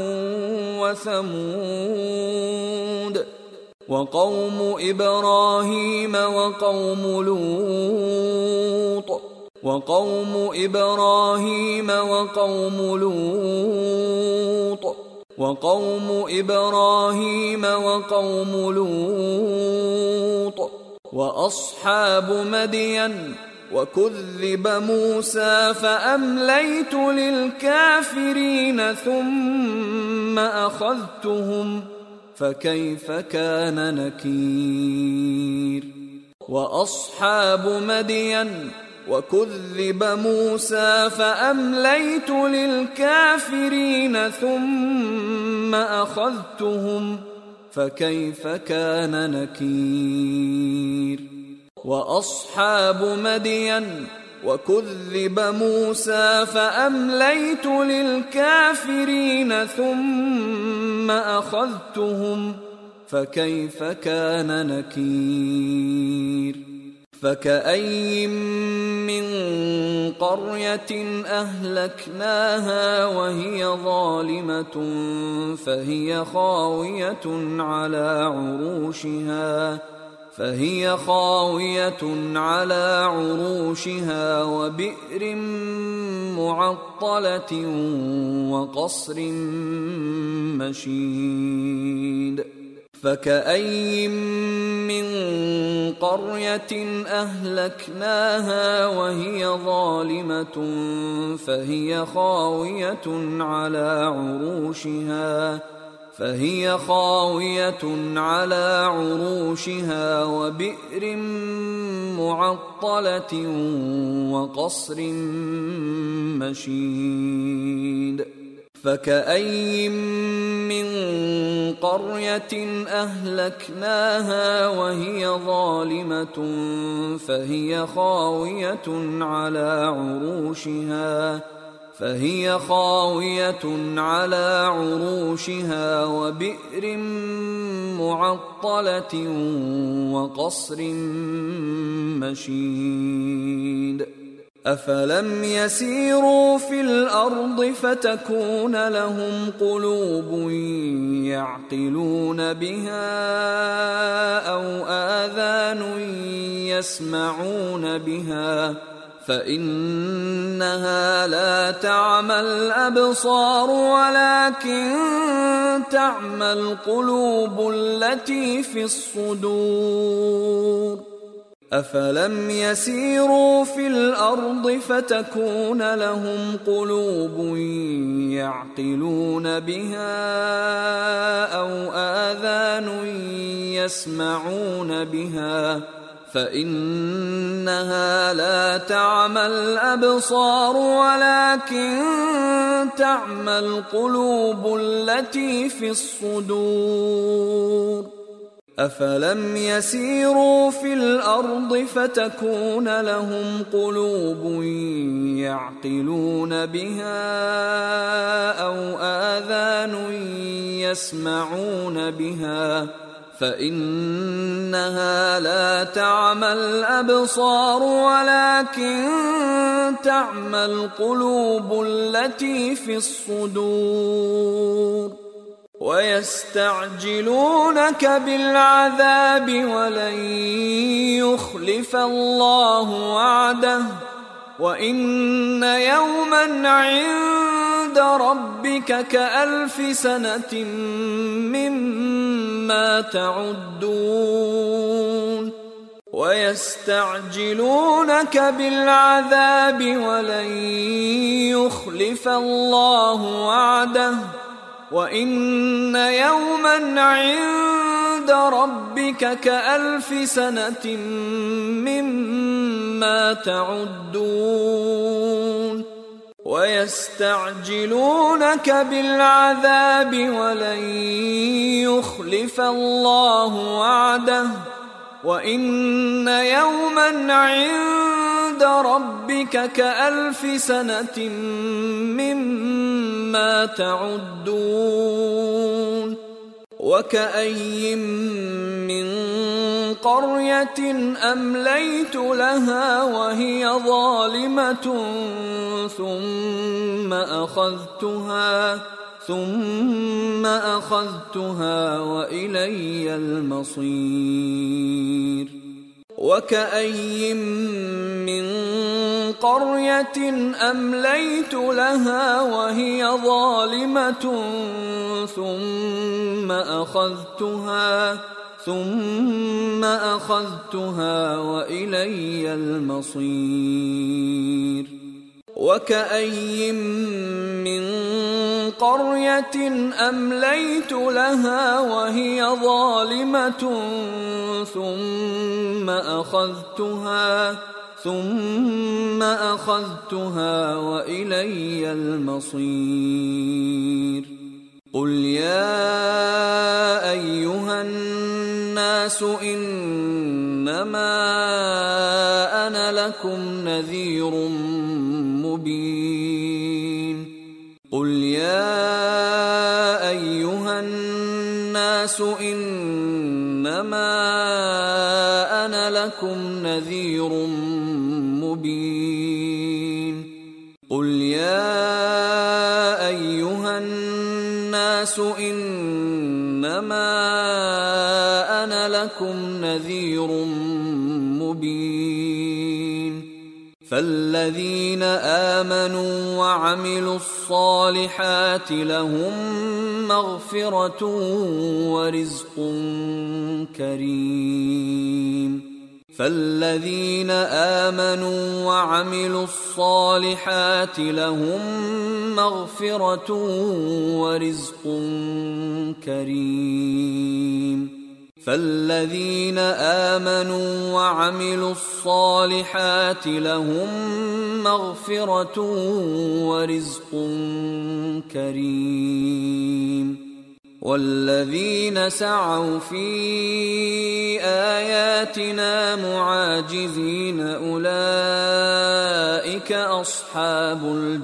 وثمود وقوم إبراهيم وقوم لوط وقوم إبراهيم وقوم لوط وقوم إبراهيم وقوم لوط وأصحاب مدين وكذب موسى فأمليت للكافرين ثم أخذتهم فكيف كان نكير. وأصحاب مدين وكذب موسى فأمليت للكافرين ثم أخذتهم فكيف كان نكير. وأصحاب مدين وكذب موسى فأمليت للكافرين ثم أخذتهم فكيف كان نكير. فكأي من قرية أهلكناها وهي ظالمة فهي خاوية على عروشها فهي خاوية على عروشها وبئر معطلة وقصر مشيد. فكأي من قرية أهلكناها وهي ظالمة فهي خاوية على عروشها فهي خاوية على عروشها وبئر معطلة وقصر مشيد. فكأي من قرية أهلكناها وهي ظالمة فهي خاوية على عروشها فهي خاوية على عروشها وبئر معطلة وقصر مشيد. أفلم يسيروا في الأرض فتكون لهم قلوب يعقلون بها أو آذان يسمعون بها فإنها لا تعمى الأبصار ولكن تعمى القلوب التي في الصدور. أفلم يسيروا في الأرض فتكون لهم قلوب يعقلون بها أو آذان يسمعون بها فإنها لا تعمى الأبصار ولكن تعمى القلوب التي في الصدور. أفلم يسيروا في الأرض فتكون لهم قلوب يعقلون بها أو آذان يسمعون بها فإنها لا تعمى الأبصار ولكن تعمى القلوب التي في الصدور. ويستعجلونك بالعذاب ولن يخلف الله وعده وإن يوما عند ربك كألف سنة مما تعدون. ويستعجلونك بالعذاب ولن يخلف الله وعده وإن يوما عند ربك كألف سنة مما تعدون. ويستعجلونك بالعذاب ولن يخلف الله وعده وإن يوما عند ربك كألف سنة مما تعدون. وكأي من قرية أمليت لها وهي ظالمة ثم أخذتها ثم أخذتها وإلي المصير. وكأي من قرية أمليت لها وهي ظالمة ثم أخذتها ثم أخذتها وإلي المصير. وكأي من قرية أمليت لها وهي ظالمة ثم أخذتها ثم أخذتها وإلي المصير. قل يا أيها الناس إنما أنا لكم نذير مبين. قل يا أيها الناس إنما أنا لكم نذير مبين. قل يا أيها الناس إنما أنا لكم نذير مبين. فالذين آمنوا وعملوا الصالحات لهم مغفرة ورزق كريم. فالذين آمنوا وعملوا الصالحات لهم مغفرة ورزق كريم. فالذين آمنوا وعملوا الصالحات لهم مغفرة ورزق كريم. والذين سعوا في آياتنا معاجزين أولئك أصحاب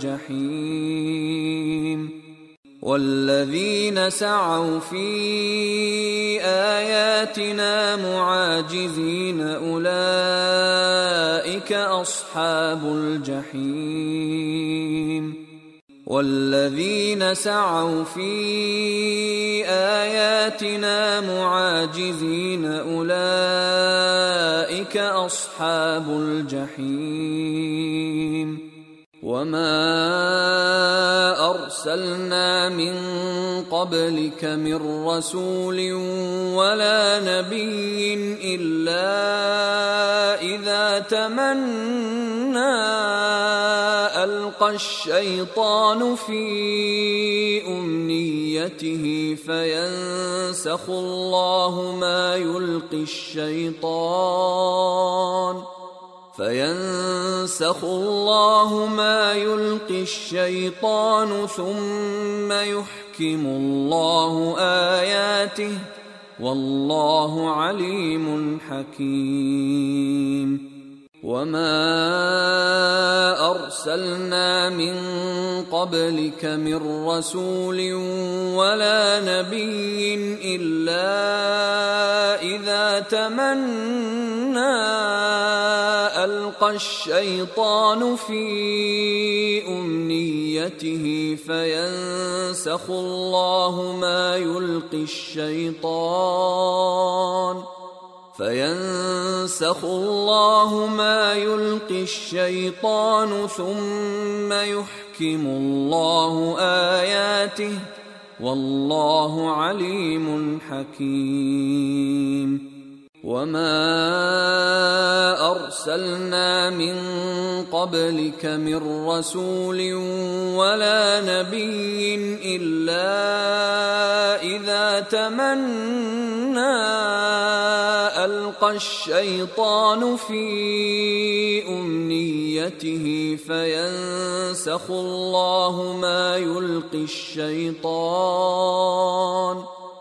الجحيم. والذين سعوا في آياتنا معاجزين أولئك أصحاب الجحيم. والذين سعوا في آياتنا معاجزين أولئك أصحاب الجحيم. وما أرسلنا من قبلك من رسول ولا نبي إلا إذا تمنى ألقى الشيطان في أمنيته فينسخ الله ما يلقي الشيطان فينسخ الله ما يلقي الشيطان ثم يحكم الله آياته والله عليم حكيم. وما أرسلنا من قبلك من رسول ولا نبي إلا تمنى ألقى الشيطان في أمنيته فينسخ الله ما يلقي الشيطان فينسخ الله ما يلقي الشيطان ثم يحكم الله آياته والله عليم حكيم. وما أرسلنا من قبلك من رسول ولا نبي إلا إذا تمنى ألقى الشيطان في أمنيته فينسخ الله ما يلقي الشيطان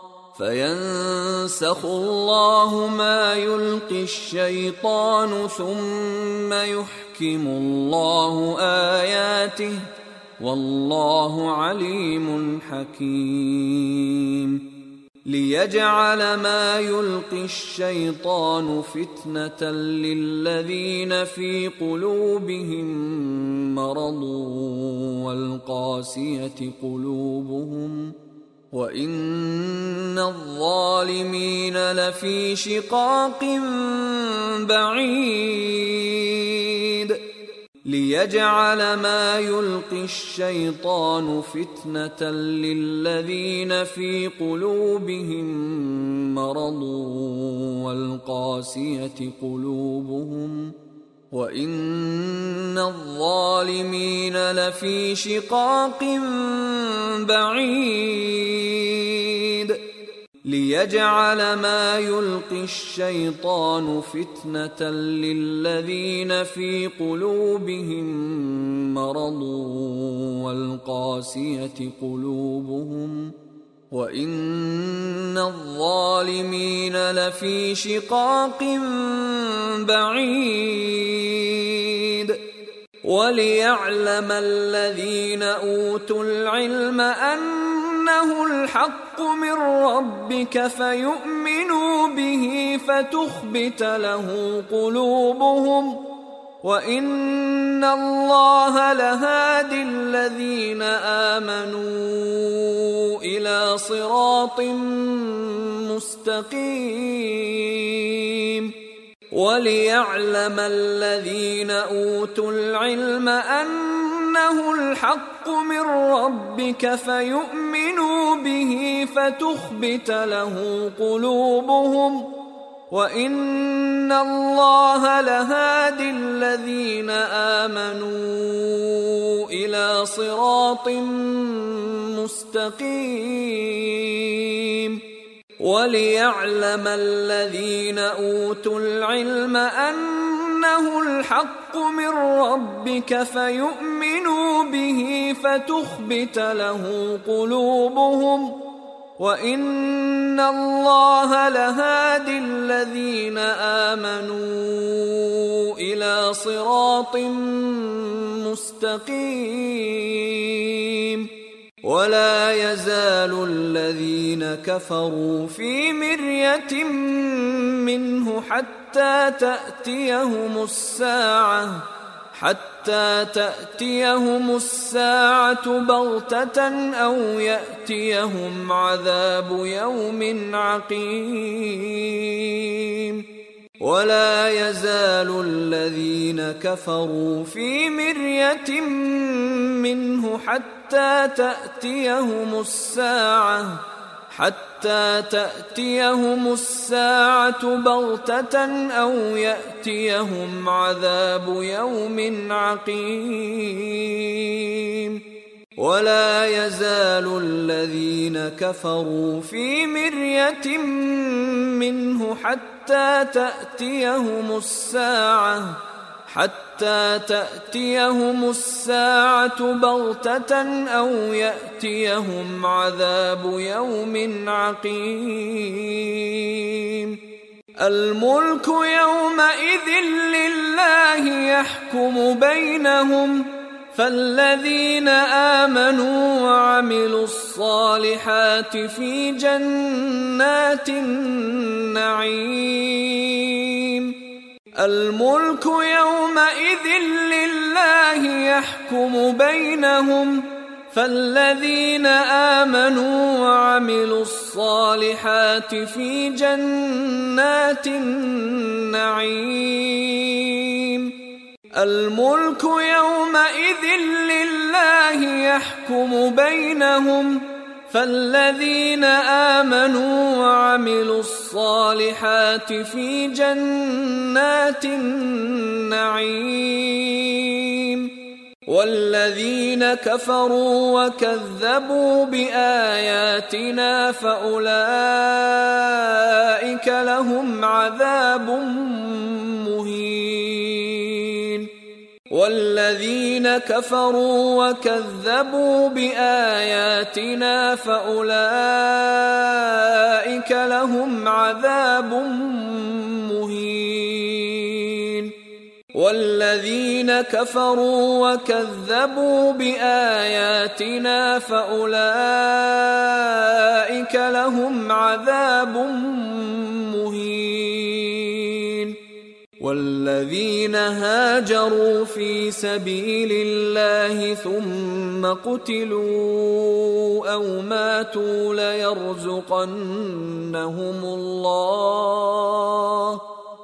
فينسخ الله ما يلقي الشيطان ثم يحكم الله آياته والله عليم حكيم. ليجعل ما يلقي الشيطان فتنة للذين في قلوبهم مرض والقاسية قلوبهم وإن الظالمين لفي شقاق بعيد. ليجعل ما يلقي الشيطان فتنة للذين في قلوبهم مرض والقاسية قلوبهم وإن الظالمين لفي شقاق بعيد. ليجعل ما يلقي الشيطان فتنة للذين في قلوبهم مرض والقاسية قلوبهم وإن الظالمين لفي شقاق بعيد. وليعلم الذين أوتوا العلم أنه الحق من ربك فيؤمنوا به فتخبت له قلوبهم وإن الله لهادي الذين آمنوا إلى صراط مستقيم. وليعلم الذين أوتوا العلم أنه الحق من ربك فيؤمنوا به فتخبت له قلوبهم وإن الله لهادي الذين آمنوا إلى صراط مستقيم. وليعلم الذين أوتوا العلم أنه الحق من ربك فيؤمنوا به فتخبت له قلوبهم وإن الله لهادي الذين آمنوا إلى صراط مستقيم. ولا يزال الذين كفروا في مرية منه حتى تأتيهم الساعة حتى تأتيهم الساعة بغتة أو يأتيهم عذاب يوم عقيم. ولا يزال الذين كفروا في مرية منه حتى تأتيهم الساعة حتى تأتيهم الساعة بغتة أو يأتيهم عذاب يوم عقيم. ولا يزال الذين كفروا في مرية منه حتى تأتيهم الساعة حتى تأتيهم الساعة بغتة أو يأتيهم عذاب يوم عقيم. الملك يومئذ لله يحكم بينهم فالذين آمنوا وعملوا الصالحات في جنات النعيم. الملك يومئذ لله يحكم بينهم، فالذين آمنوا وعملوا الصالحات في جنات النعيم. الملك يومئذ لله يحكم بينهم، فالذين آمنوا وعملوا الصالحات في جنات النعيم. والذين كفروا وكذبوا بآياتنا فأولئك لهم عذاب مهين. والذين كفروا وكذبوا بآياتنا فأولئك لهم عذاب مهين. والذين كفروا وكذبوا بآياتنا فأولئك لهم عذاب مهين. والذين هاجروا في سبيل الله ثم قتلوا أو ماتوا ليرزقنهم الله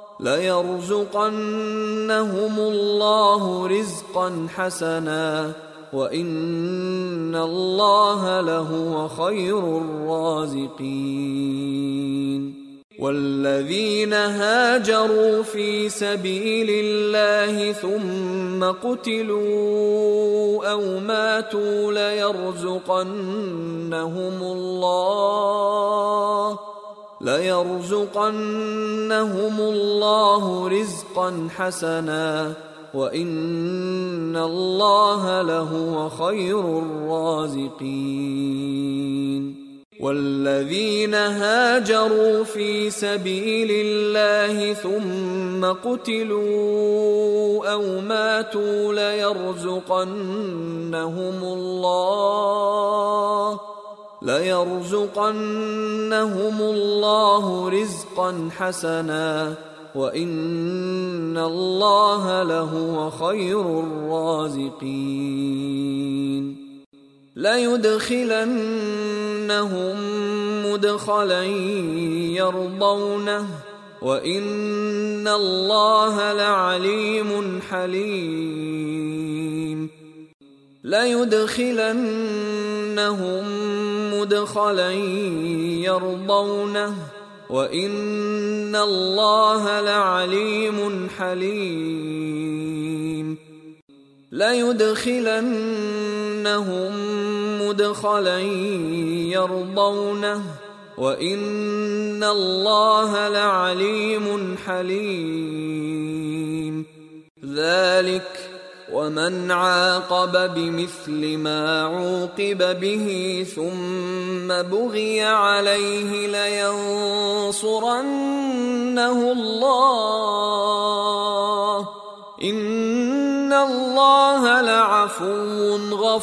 ليرزقنهم الله رزقا حسنا وإن الله لهو خير الرازقين. والذين هاجروا في سبيل الله ثم قتلوا أو ماتوا ليرزقنهم الله ليرزقنهم الله رزقا حسنا وإن الله لهو خير الرازقين. والذين هاجروا في سبيل الله ثم قتلوا أو ماتوا ليرزقنهم الله ليرزقنهم الله رزقا حسنا وإن الله لهو خير الرازقين. ليدخلنهم مدخلا يرضونه وإن الله لعليم حليم. ليدخلنهم مدخلا يرضونه وإن الله لعليم حليم. ليدخلنهم مدخلا يرضونه وإن الله لعليم حليم. ذلك ومن عاقب بمثل ما عوقب به ثم بغي عليه لينصرنه الله إن الله لعفو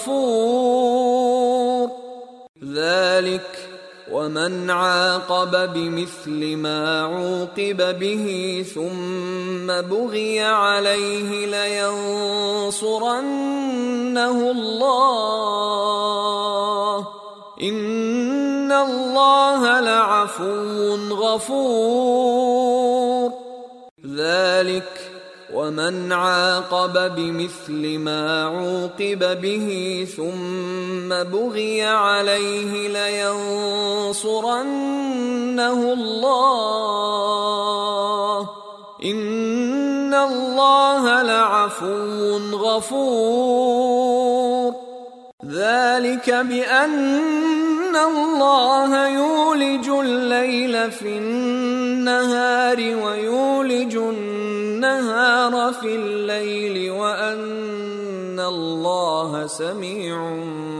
غفور. ذلك ومن عاقب بمثل ما عوقب به ثم بغي عليه لينصرنه الله إن الله لعفو غفور. ذلك ومن عاقب بمثل ما عوقب به ثم بغي عليه لينصرنه الله إن الله لعفو غفور. ذلك بأن الله يولج الليل في النهار ويولج النهار في الليل وأن الله سميع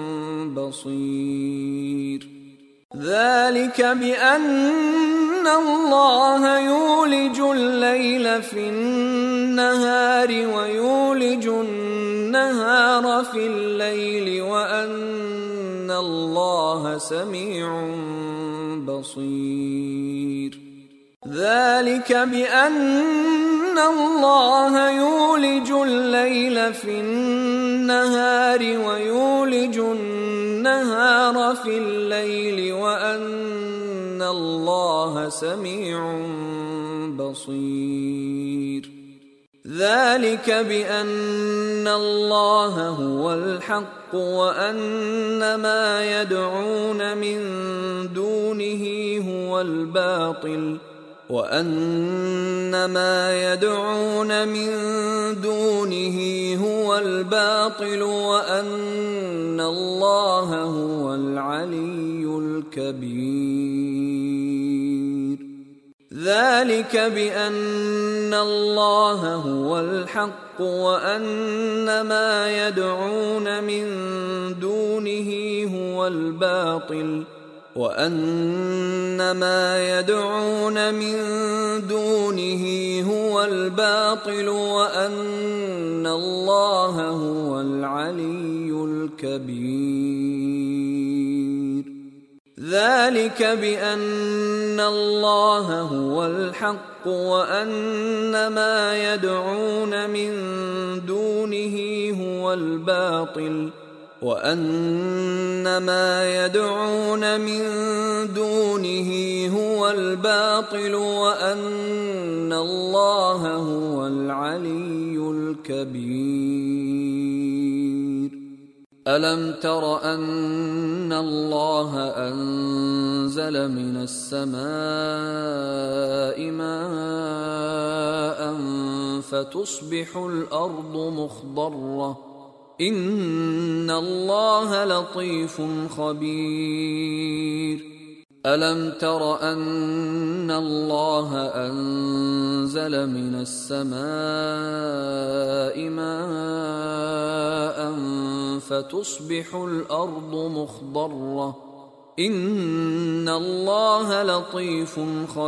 بصير. ذلك بأن الله يولج الليل في النهار ويولج النهار النهار في الليل وأن الله سميع بصير. ذلك بأن الله يولج الليل في النهار ويولج النهار في الليل وأن الله سميع بصير. ذلك بأن الله هو الحق وأن ما يدعون من دونه هو الباطل وأن ما يدعون من دونه هو الباطل وأن الله هو العلي الكبير. ذلك بأن الله هو الحق وأن ما يدعون من دونه هو الباطل وأن ما يدعون من دونه هو الباطل وأن الله هو العلي الكبير. ذلك بأن الله هو الحق وأن ما يدعون من دونه هو الباطل وأن ما يدعون من دونه هو الباطل وأن الله هو العلي الكبير. ألم تر أن الله أنزل من السماء ماء فتصبح الأرض مخضرة إن الله لطيف خبير. ألم تر أن الله أنزل من السماء ماء فتصبح الأرض مخضرة إن الله لطيف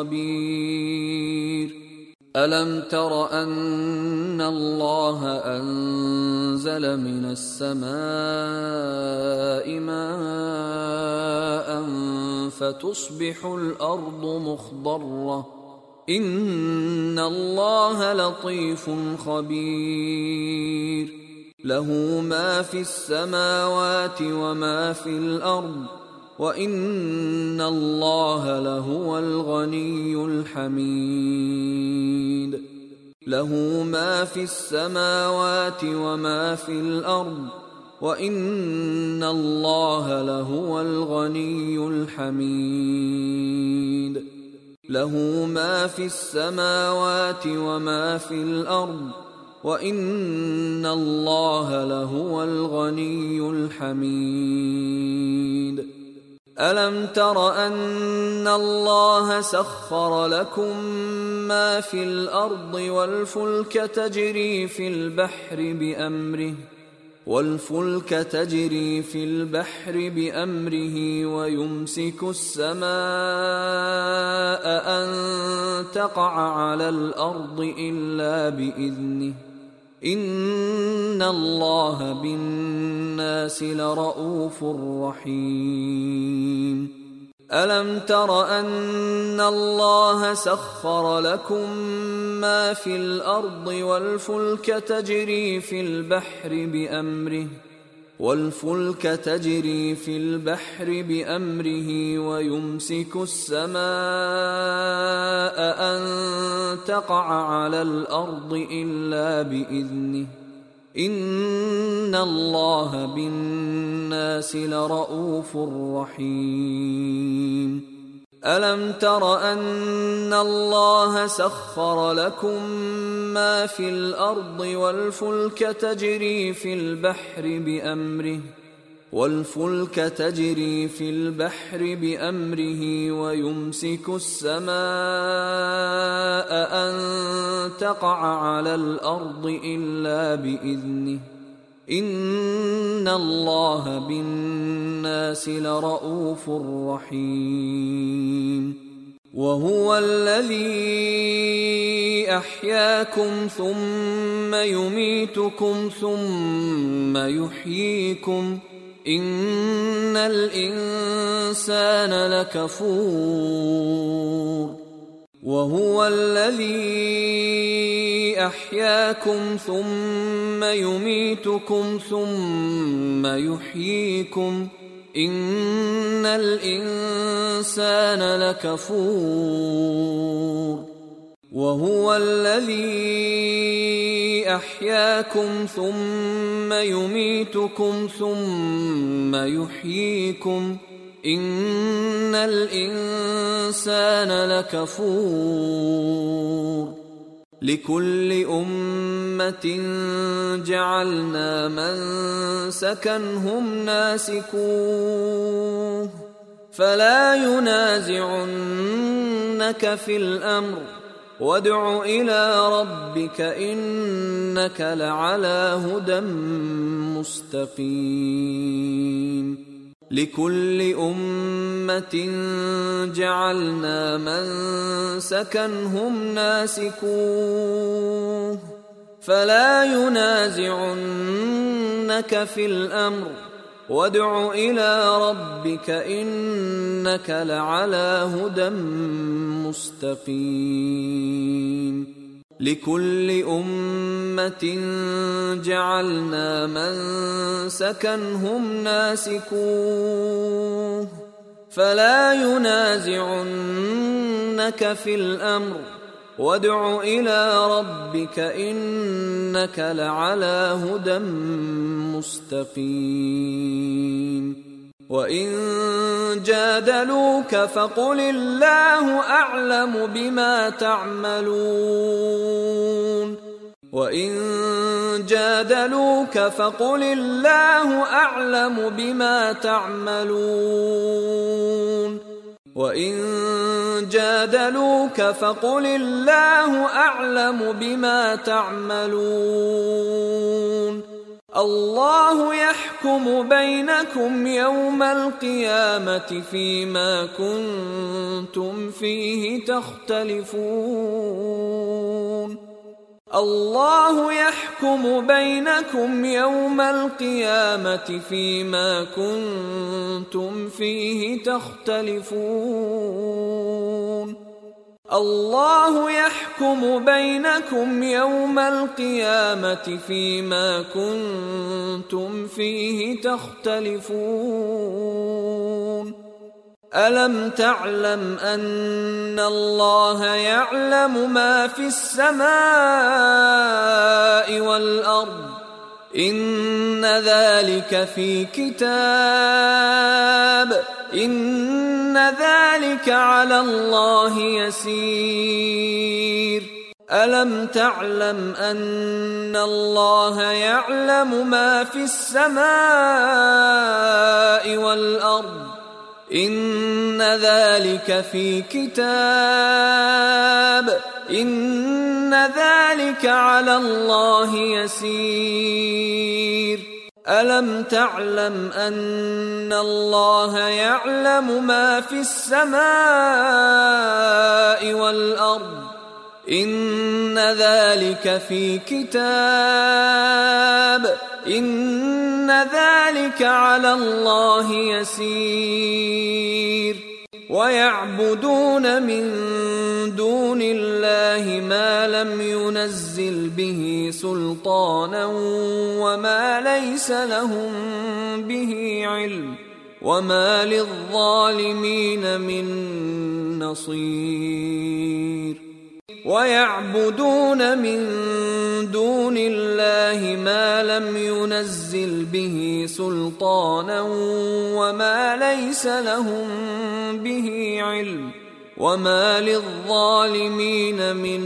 خبير. ألم تر أن الله أنزل من السماء ماء فتصبح الأرض مخضرة إن الله لطيف خبير. له ما في السماوات وما في الأرض وإن الله لهو الغني الحميد. له ما في السماوات وما في الأرض وإن الله لهو الغني الحميد. له ما في السماوات وما في الأرض وإن الله لهو الغني الحميد. ألم تر أن الله سخر لكم ما في الأرض والفلك تجري في البحر بأمره والفلك تجري في البحر بأمره ويمسك السماء أن تقع على الأرض إلا بإذنه إن الله بالناس لرءوف رحيم. ألم تر أن الله سخر لكم ما في الأرض والفلك تجري في البحر بأمره والفلك تجري في البحر بأمره ويمسك السماء أن تقع على الأرض إلا بإذنه إن الله بالناس لرءوف رحيم. ألم تر أن الله سخر لكم ما في الأرض والفلك تجري في البحر بأمره والفلك تجري في البحر بأمره ويمسك السماء أن تقع على الأرض إلا بإذنه إن الله بالناس لرءوف رحيم. وهو الذي أحياكم ثم يميتكم ثم يحييكم إن الإنسان لكفور وهو الذي أحياكم ثم يميتكم ثم يحييكم إن الإنسان لكفور وهو الذي أحياكم ثم يميتكم ثم يحييكم إن الإنسان لكفور لكل أمة جعلنا منسكا هم ناسكوه فلا ينازعنك في الأمر وادع إلى ربك إنك لعلى هدى مستقيم لكل أمة جعلنا منسكا هم ناسكوه فلا ينازعنك في الأمر وادع إلى ربك إنك لعلى هدى مستقيم لكل أمة جعلنا منسكا هم ناسكوه فلا ينازعنك في الأمر وادع إلى ربك إنك لعلى هدى مستقيم وإن جادلوك فقل الله أعلم بما تعملون وإن جادلوك فقل الله أعلم بما تعملون وإن جادلوك فقل الله أعلم بما تعملون الله يحكم بينكم يوم القيامة فيما كنتم فيه تختلفون الله يحكم بينكم يوم القيامة فيما كنتم فيه تختلفون الله يحكم بينكم يوم القيامة فيما كنتم فيه تختلفون ألم تعلم أن الله يعلم ما في السماء والأرض إن ذلك في كتاب إن ذلك على الله يسير ألم تعلم أن الله يعلم ما في السماء والأرض إن ذلك في كتاب إن ذلك على الله يسير ألم تعلم أن الله يعلم ما في السماء والأرض إن ذلك في كتاب إن ذلك على الله يسير ويعبدون من دون الله ما لم ينزل به سلطانا وما ليس لهم به علم وما للظالمين من نصير ويعبدون من دون الله ما لم ينزل به سلطانا وما ليس لهم به علم وما للظالمين من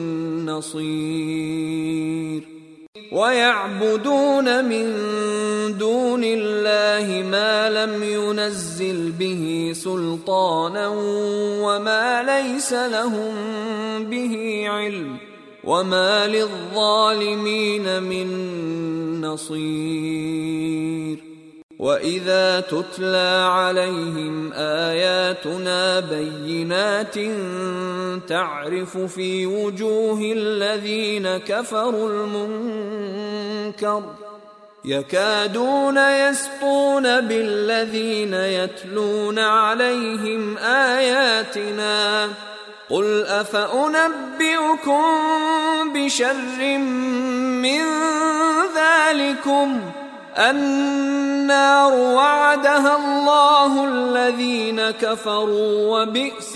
نصير ويعبدون من دون الله ما لم ينزل به سلطانا وما ليس لهم به علم وما للظالمين من نصير وإذا تتلى عليهم آياتنا بينات تعرف في وجوه الذين كفروا المنكر يكادون يسطون بالذين يتلون عليهم آياتنا قل أفأنبئكم بشر من ذلكم النار وعدها الله الذين كفروا وبئس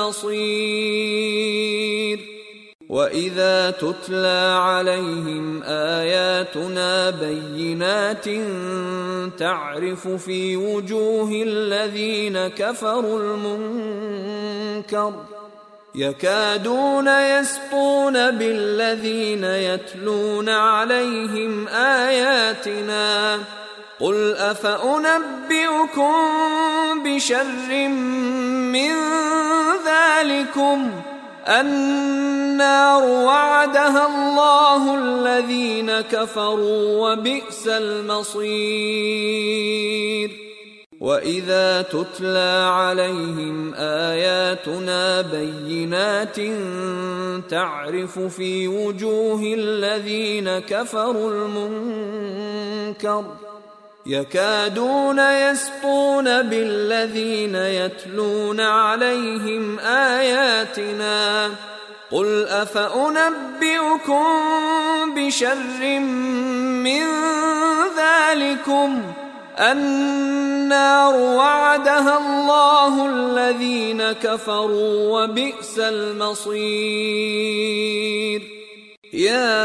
المصير وإذا تتلى عليهم آياتنا بينات تعرف في وجوه الذين كفروا المنكر يكادون يسطون بالذين يتلون عليهم آياتنا قل أفأنبئكم بشر من ذلكم النار وعدها الله الذين كفروا وبئس المصير وإذا تتلى عليهم آياتنا بينات تعرف في وجوه الذين كفروا المنكر يكادون يسطون بالذين يتلون عليهم آياتنا قل أفأنبئكم بشر من ذلكم النار وعدها الله الذين كفروا وبئس المصير يا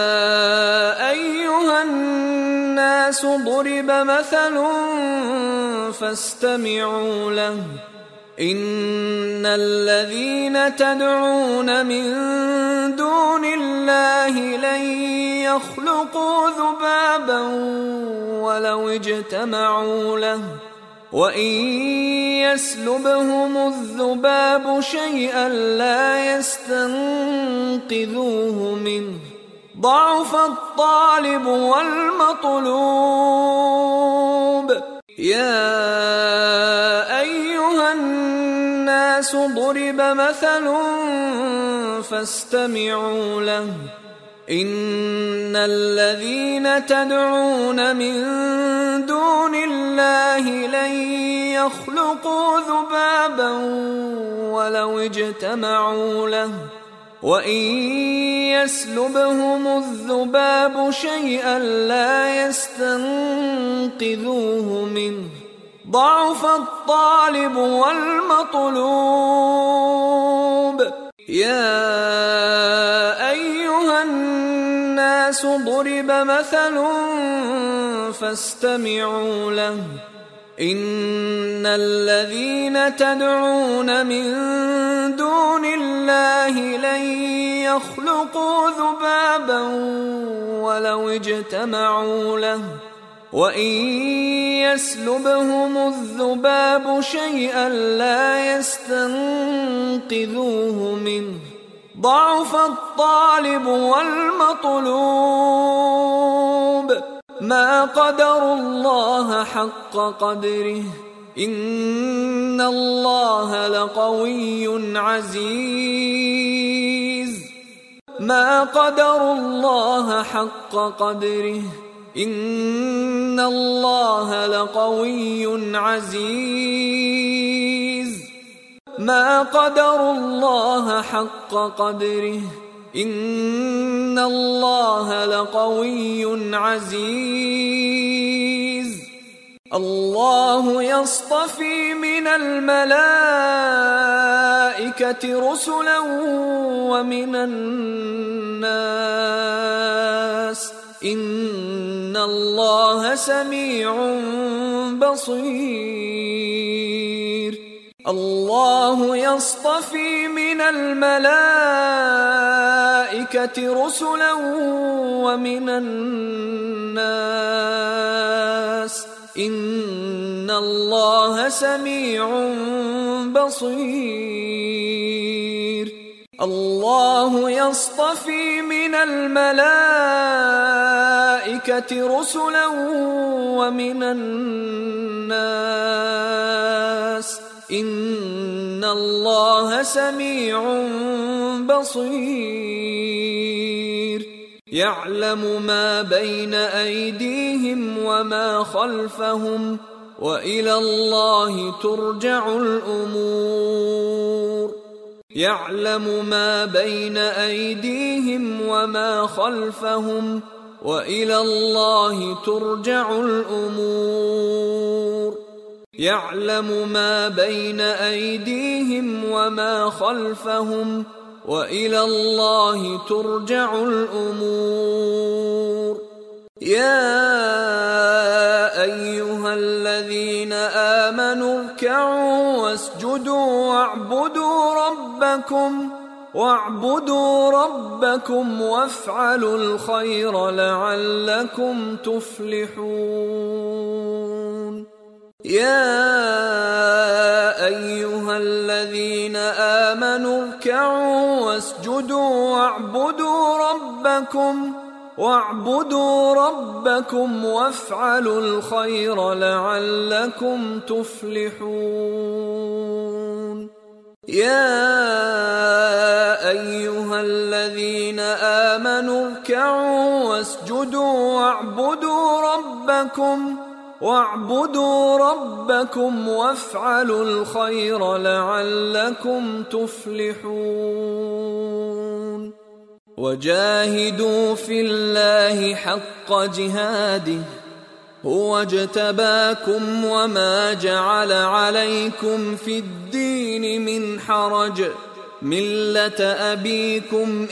أيها الناس ضرب مثل فاستمعوا له إن الذين تدعون من دون الله لن يخلقوا ذبابا ولو اجتمعوا له وإن يسلبهم الذباب شيئا لا يستنقذوه منه ضعف الطالب والمطلوب يا أيها الناس ضرب مثل فاستمعوا له إن الذين تدعون من دون الله لن يخلقوا ذبابا ولو اجتمعوا له وإن يسلبهم الذباب شيئا لا يستنقذوه منه ضعف الطالب والمطلوب يا أيها الناس ضرب مثل فاستمعوا له إن الذين تدعون من دون الله لن يخلقوا ذبابا ولو اجتمعوا له وإن يسلبهم الذباب شيئا لا يستنقذوه منه ضعف الطالب والمطلوب ما قدروا الله حق قدره إن الله لقوي عزيز ما قدروا الله حق قدره إن الله لقوي عزيز ما قدروا الله حق قدره إن الله لقوي عزيز الله يصطفي من الملائكة رسلا ومن الناس إن الله سميع بصير الله يصطفي من الملائكة رسلا ومن الناس إن الله سميع بصير الله يصطفي من الملائكة الملائكة رسلا ومن الناس إن الله سميع بصير يعلم ما بين أيديهم وما خلفهم وإلى الله ترجع الأمور يعلم ما بين أيديهم وما خلفهم وإلى الله ترجع الأمور يعلم ما بين أيديهم وما خلفهم وإلى الله ترجع الأمور يا أيها الذين آمنوا اركعوا واسجدوا واعبدوا ربكم واعبدوا ربكم وافعلوا الخير لعلكم تفلحون يا أيها الذين آمنوا اركعوا واسجدوا واعبدوا ربكم واعبدوا ربكم وافعلوا الخير لعلكم تفلحون يا أيها الذين آمنوا اركعوا واسجدوا واعبدوا ربكم واعبدوا ربكم وافعلوا الخير لعلكم تفلحون وجاهدوا في الله حق جهاده هو اجتباكم وما جعل عليكم في الدين من حرج ملة أبيكم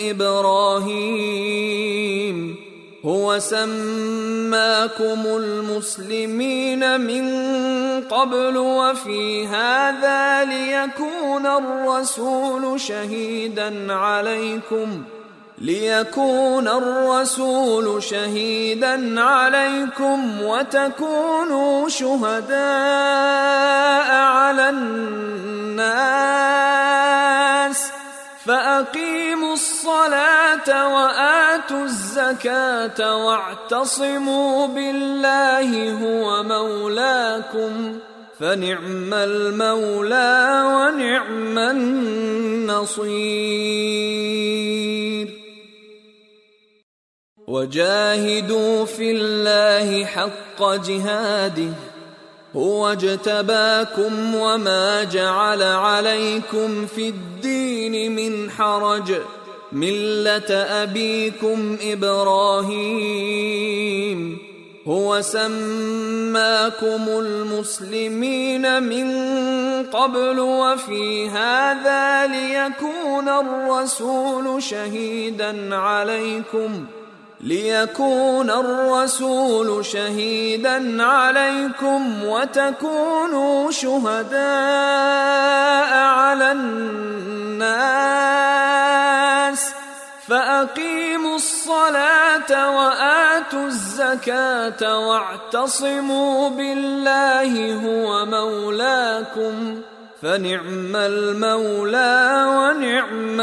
إبراهيم هو سماكم المسلمين من قبل وفي هذا ليكون الرسول شهيدا عليكم ليكون الرسول شهيدا عليكم وتكونوا شهداء على الناس فأقيموا الصلاة وآتوا الزكاة واعتصموا بالله هو مولاكم فنعم المولى ونعم النصير وجاهدوا في الله حق جهاده هو اجتباكم وما جعل عليكم في الدين من حرج ملة أبيكم إبراهيم هو سماكم المسلمين من قبل وفي هذا ليكون الرسول شهيدا عليكم ليكون الرسول شهيدا عليكم وتكونوا شهداء على الناس فأقيموا الصلاة وآتوا الزكاة واعتصموا بالله هو مولاكم فنعم المولى ونعم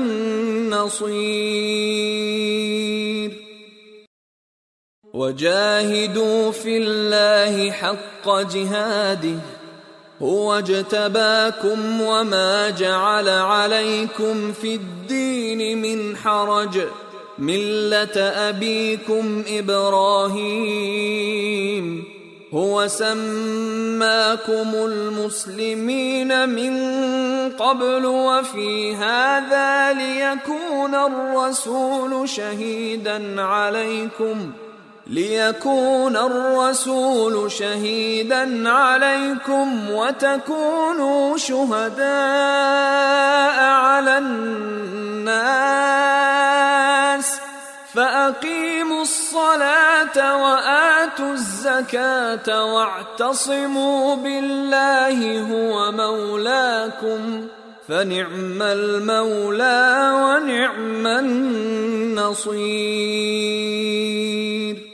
النصير وجاهدوا في الله حق جهاده هو اجتباكم وما جعل عليكم في الدين من حرج ملة أبيكم إبراهيم هو سماكم المسلمين من قبل وفي هذا ليكون الرسول شهيدا عليكم ليكون الرسول شهيدا عليكم وتكونوا شهداء على الناس فأقيموا الصلاة وآتوا الزكاة واعتصموا بالله هو مولاكم فنعم المولى ونعم النصير